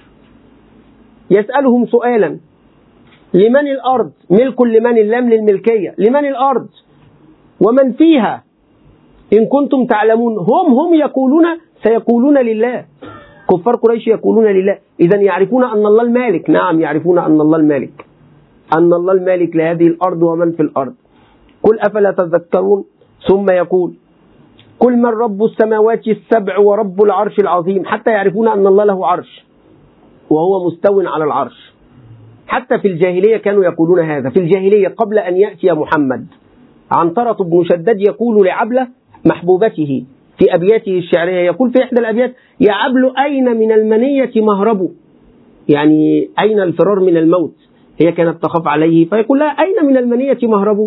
Speaker 1: يسألهم سؤالا لمن الأرض؟ ملك لمن؟ اللام للملكية. لمن الأرض ومن فيها إن كنتم تعلمون. هم هم يقولون سيقولون لله. كفار قريش يقولون لله. إذن يعرفون أن الله المالك. نعم، يعرفون أن الله المالك، أن الله المالك لهذه الأرض ومن في الأرض. قل أفلا تذكرون. ثم يقول: قل من رب السماوات السبع ورب العرش العظيم. حتى يعرفون أن الله له عرش وهو مستو على العرش. حتى في الجاهلية كانوا يقولون هذا. في الجاهلية قبل أن يأتي محمد، عنترة بن شداد يقول لعبلة محبوبته في أبياته الشعرية، يقول في إحدى الأبيات: يا عبل أين من المنية مهرب، يعني أين الفرار من الموت. هي كانت تخاف عليه فيقول لها: أين من المنية مهرب،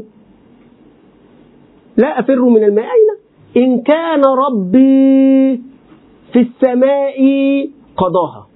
Speaker 1: لا أفر من الماء. أين؟ إن كان ربي في السماء قضاها.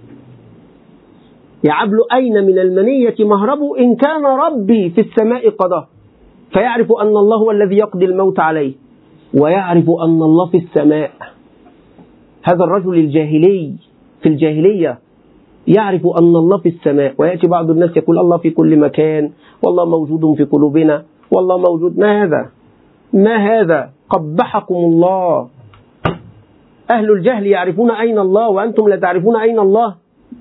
Speaker 1: يا عبل أين من المنية مهرب إن كان ربي في السماء قضاها. فيعرف أن الله هو الذي يقضي الموت عليه، ويعرف أن الله في السماء. هذا الرجل الجاهلي في الجاهلية يعرف أن الله في السماء. ويأتي بعض الناس يقول: الله في كل مكان، والله موجود في قلوبنا، والله موجود. ما هذا؟ ما هذا؟ قبحكم الله. أهل الجهل يعرفون أين الله وأنتم لا تعرفون أين الله.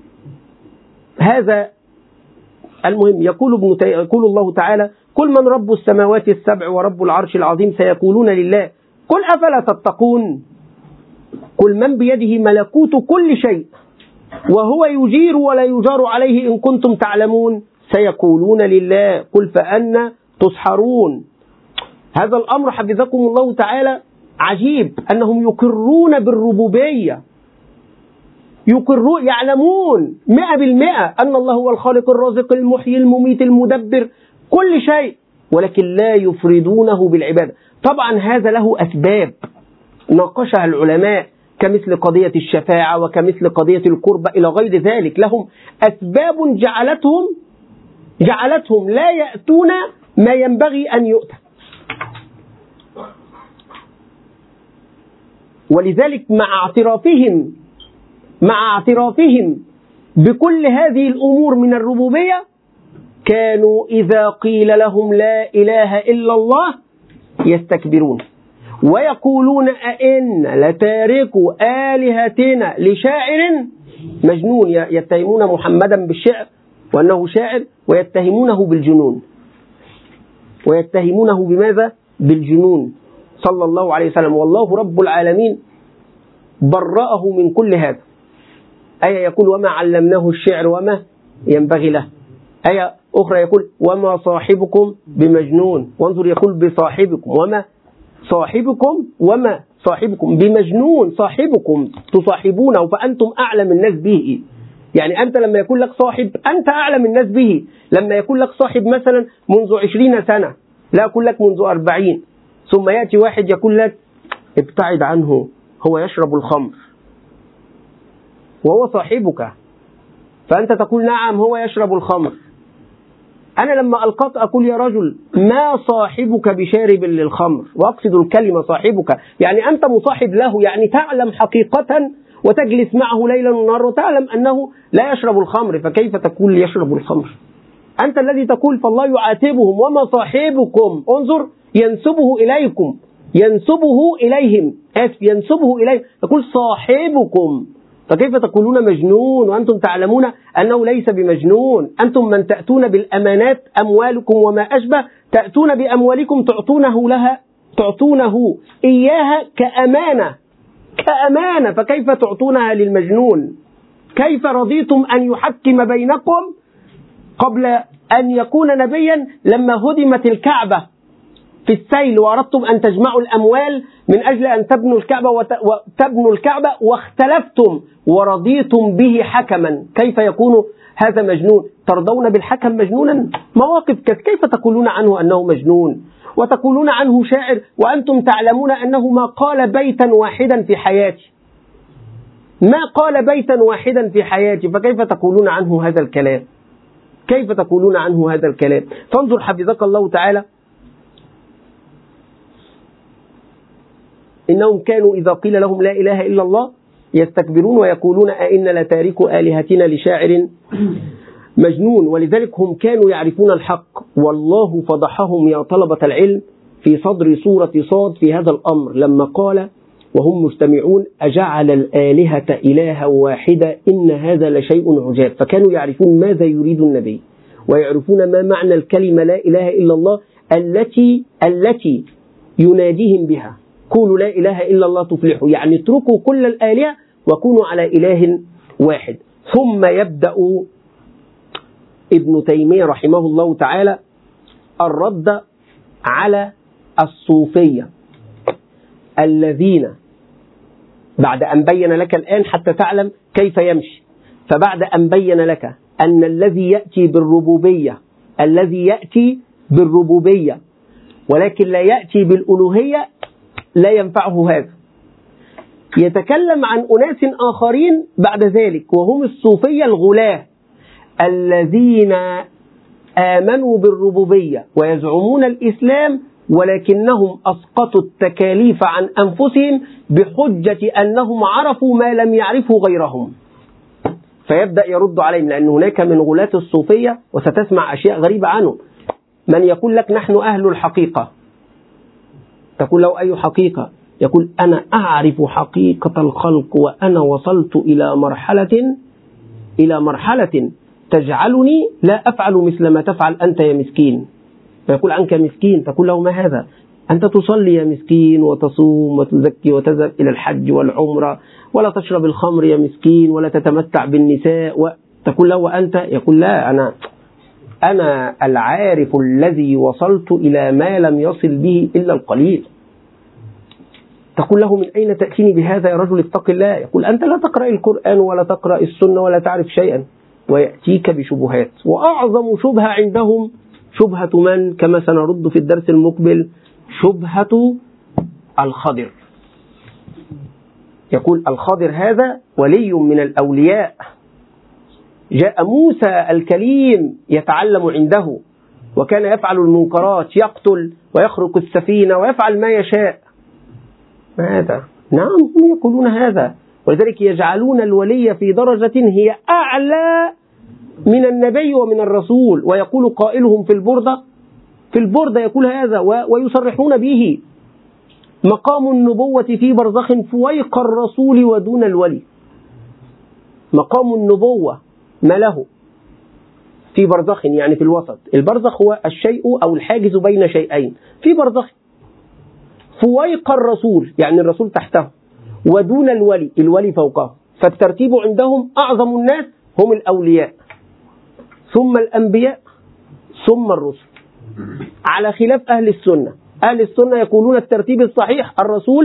Speaker 1: هذا المهم. يقول ابن تي... يقول الله تعالى: قل من رب السماوات السبع ورب العرش العظيم. سيقولون لله. قل أفلا تتقون. قل من بيده ملكوت كل شيء وهو يجير ولا يجار عليه إن كنتم تعلمون. سيقولون لله. قل فأنا تسحرون. هذا الأمر حفظكم الله تعالى عجيب، أنهم يقرون بالربوبية، يقرون يعلمون مئة بالمئة أن الله هو الخالق الرازق المحيي المميت المدبر كل شيء، ولكن لا يفردونه بالعبادة. طبعا هذا له أسباب ناقشها العلماء، كمثل قضية الشفاعة وكمثل قضية القربة إلى غير ذلك. لهم أسباب جعلتهم جعلتهم لا يأتون ما ينبغي أن يؤتى. ولذلك مع اعترافهم مع اعترافهم بكل هذه الأمور من الربوبية، كانوا إذا قيل لهم لا إله إلا الله يستكبرون ويقولون: أئن لتاركوا آلهتنا لشاعر مجنون. يتهمون محمدا بالشعر وأنه شاعر، ويتهمونه بالجنون. ويتهمونه بماذا؟ بالجنون صلى الله عليه وسلم. والله رب العالمين برأه من كل هذا. آية يقول: وما علمناه الشعر وما ينبغي له. آية أخرى يقول: وما صاحبكم بمجنون. وانظر يقول: بصاحبكم، وما صاحبكم وما صاحبكم بمجنون، صاحبكم تصاحبونه فأنتم أعلم الناس به. يعني أنت لما يكون لك صاحب أنت أعلم الناس به. لما يكون لك صاحب مثلا منذ عشرين سنة، لا يكون لك منذ أربعين، ثم يأتي واحد يقول لك ابتعد عنه هو يشرب الخمر، وهو صاحبك، فأنت تقول نعم هو يشرب الخمر. أنا لما ألقاك أقول يا رجل ما صاحبك بشارب للخمر، وأقصد الكلمة صاحبك يعني أنت مصاحب له، يعني تعلم حقيقة وتجلس معه ليلا ونهارا وتعلم أنه لا يشرب الخمر، فكيف تقول يشرب الخمر؟ أنت الذي تقول فالله يعاتبهم وما صاحبكم، انظر ينسبه إليكم، ينسبه إليهم، آسف ينسبه إليهم، تقول صاحبكم، فكيف تقولون مجنون وأنتم تعلمون أنه ليس بمجنون؟ أنتم من تأتون بالأمانات أموالكم وما أشبه، تأتون بأموالكم تعطونه لها، تعطونه إياها كأمانة، كأمانة، فكيف تعطونها للمجنون؟ كيف رضيتم أن يحكم بينكم قبل أن يكون نبيا لما هدمت الكعبة في السيل وأردتم أن تجمعوا الأموال من أجل أن تبنوا الكعبة وتبنوا الكعبة واختلفتم ورضيتم به حكما، كيف يكون هذا مجنون؟ ترضون بالحكم مجنونا؟ مواقف كيف تقولون عنه أنه مجنون وتقولون عنه شاعر وأنتم تعلمون أنه ما قال بيتا واحدا في حياتي، ما قال بيتا واحدا في حياتي، فكيف تقولون عنه هذا الكلام؟ كيف تقولون عنه هذا الكلام؟ فانظر حفظك الله تعالى، إنهم كانوا إذا قيل لهم لا إله إلا الله يستكبرون ويقولون أئن لتاركو آلهتنا لشاعر مجنون. ولذلك هم كانوا يعرفون الحق، والله فضحهم يا طلبة العلم في صدر سورة صاد في هذا الأمر لما قال وهم مجتمعون أجعل الآلهة إلها واحدة إن هذا لشيء عجاب. فكانوا يعرفون ماذا يريد النبي ويعرفون ما معنى الكلمة لا إله إلا الله التي التي يناديهم بها، قولوا لا إله إلا الله تفلحوا، يعني اتركوا كل الآلهة وكونوا على إله واحد. ثم يبدأ ابن تيمية رحمه الله تعالى الرد على الصوفية الذين بعد أن بين لك الآن حتى تعلم كيف يمشي، فبعد أن بين لك أن الذي يأتي بالربوبية الذي يأتي بالربوبية ولكن لا يأتي بالألوهية لا ينفعه هذا، يتكلم عن أناس آخرين بعد ذلك وهم الصوفية الغلاة الذين آمنوا بالربوبية ويزعمون الإسلام ولكنهم أسقطوا التكاليف عن أنفسهم بحجة أنهم عرفوا ما لم يعرفوا غيرهم. فيبدأ يرد عليهم، لأن هناك من غلاة الصوفية وستسمع أشياء غريبة عنهم من يقول لك نحن أهل الحقيقة، تقول له أي حقيقة؟ يقول أنا أعرف حقيقة الخلق وأنا وصلت إلى مرحلة إلى مرحلة تجعلني لا أفعل مثل ما تفعل أنت يا مسكين. فيقول عنك مسكين، تقول له ما هذا؟ أنت تصلي يا مسكين وتصوم وتزكي وتذهب إلى الحج والعمرة ولا تشرب الخمر يا مسكين ولا تتمتع بالنساء، وتقول له وأنت؟ يقول لا، أنا أنا العارف الذي وصلت إلى ما لم يصل به إلا القليل. تقول له من أين تأتيني بهذا يا رجل اتق الله؟ يقول أنت لا تقرأ القرآن ولا تقرأ السنة ولا تعرف شيئا، ويأتيك بشبهات. وأعظم شبهة عندهم شبهة من؟ كما سنرد في الدرس المقبل، شبهة الخضر. يقول الخضر هذا ولي من الأولياء، جاء موسى الكليم يتعلم عنده وكان يفعل المنكرات، يقتل ويخرق السفينة ويفعل ما يشاء. ماذا؟ نعم هم يقولون هذا، ولذلك يجعلون الولي في درجة هي أعلى من النبي ومن الرسول. ويقول قائلهم في البردة في البردة يقول هذا ويصرحون به، مقام النبوة في برزخ فويق الرسول ودون الولي. مقام النبوة ما له في برزخ، يعني في الوسط. البرزخ هو الشيء أو الحاجز بين شيئين، في برزخ. فويق الرسول يعني الرسول تحته، ودون الولي الولي فوقه. فالترتيب عندهم أعظم الناس هم الأولياء ثم الأنبياء ثم الرسل، على خلاف أهل السنة. أهل السنة يقولون الترتيب الصحيح الرسول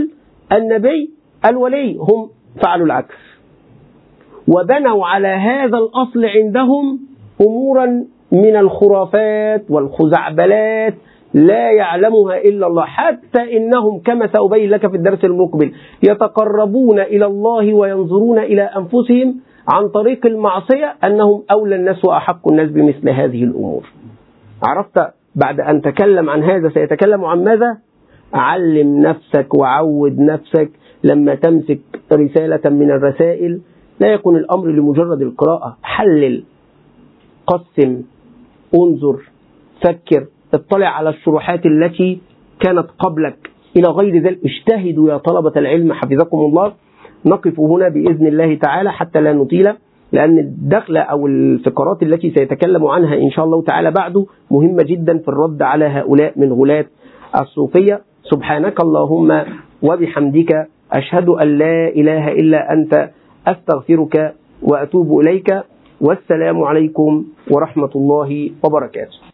Speaker 1: النبي الولي، هم فعلوا العكس وبنوا على هذا الأصل عندهم أمورا من الخرافات والخزعبلات لا يعلمها إلا الله، حتى إنهم كما سأبين لك في الدرس المقبل يتقربون إلى الله وينظرون إلى أنفسهم عن طريق المعصية أنهم أولى الناس وأحق الناس بمثل هذه الأمور. عرفت بعد أن تكلم عن هذا سيتكلم عن ماذا؟ علم نفسك وعود نفسك لما تمسك رسالة من الرسائل لا يكون الأمر لمجرد القراءة، حلل، قسم، انظر، فكر، اطلع على الشروحات التي كانت قبلك إلى غير ذلك. اجتهدوا يا طلبة العلم حفظكم الله. نقف هنا بإذن الله تعالى حتى لا نطيل، لأن الدخلة أو الفقرات التي سيتكلم عنها إن شاء الله تعالى بعده مهمة جدا في الرد على هؤلاء من غلاة الصوفية. سبحانك اللهم وبحمدك أشهد أن لا إله إلا أنت أستغفرك وأتوب إليك، والسلام عليكم ورحمة الله وبركاته.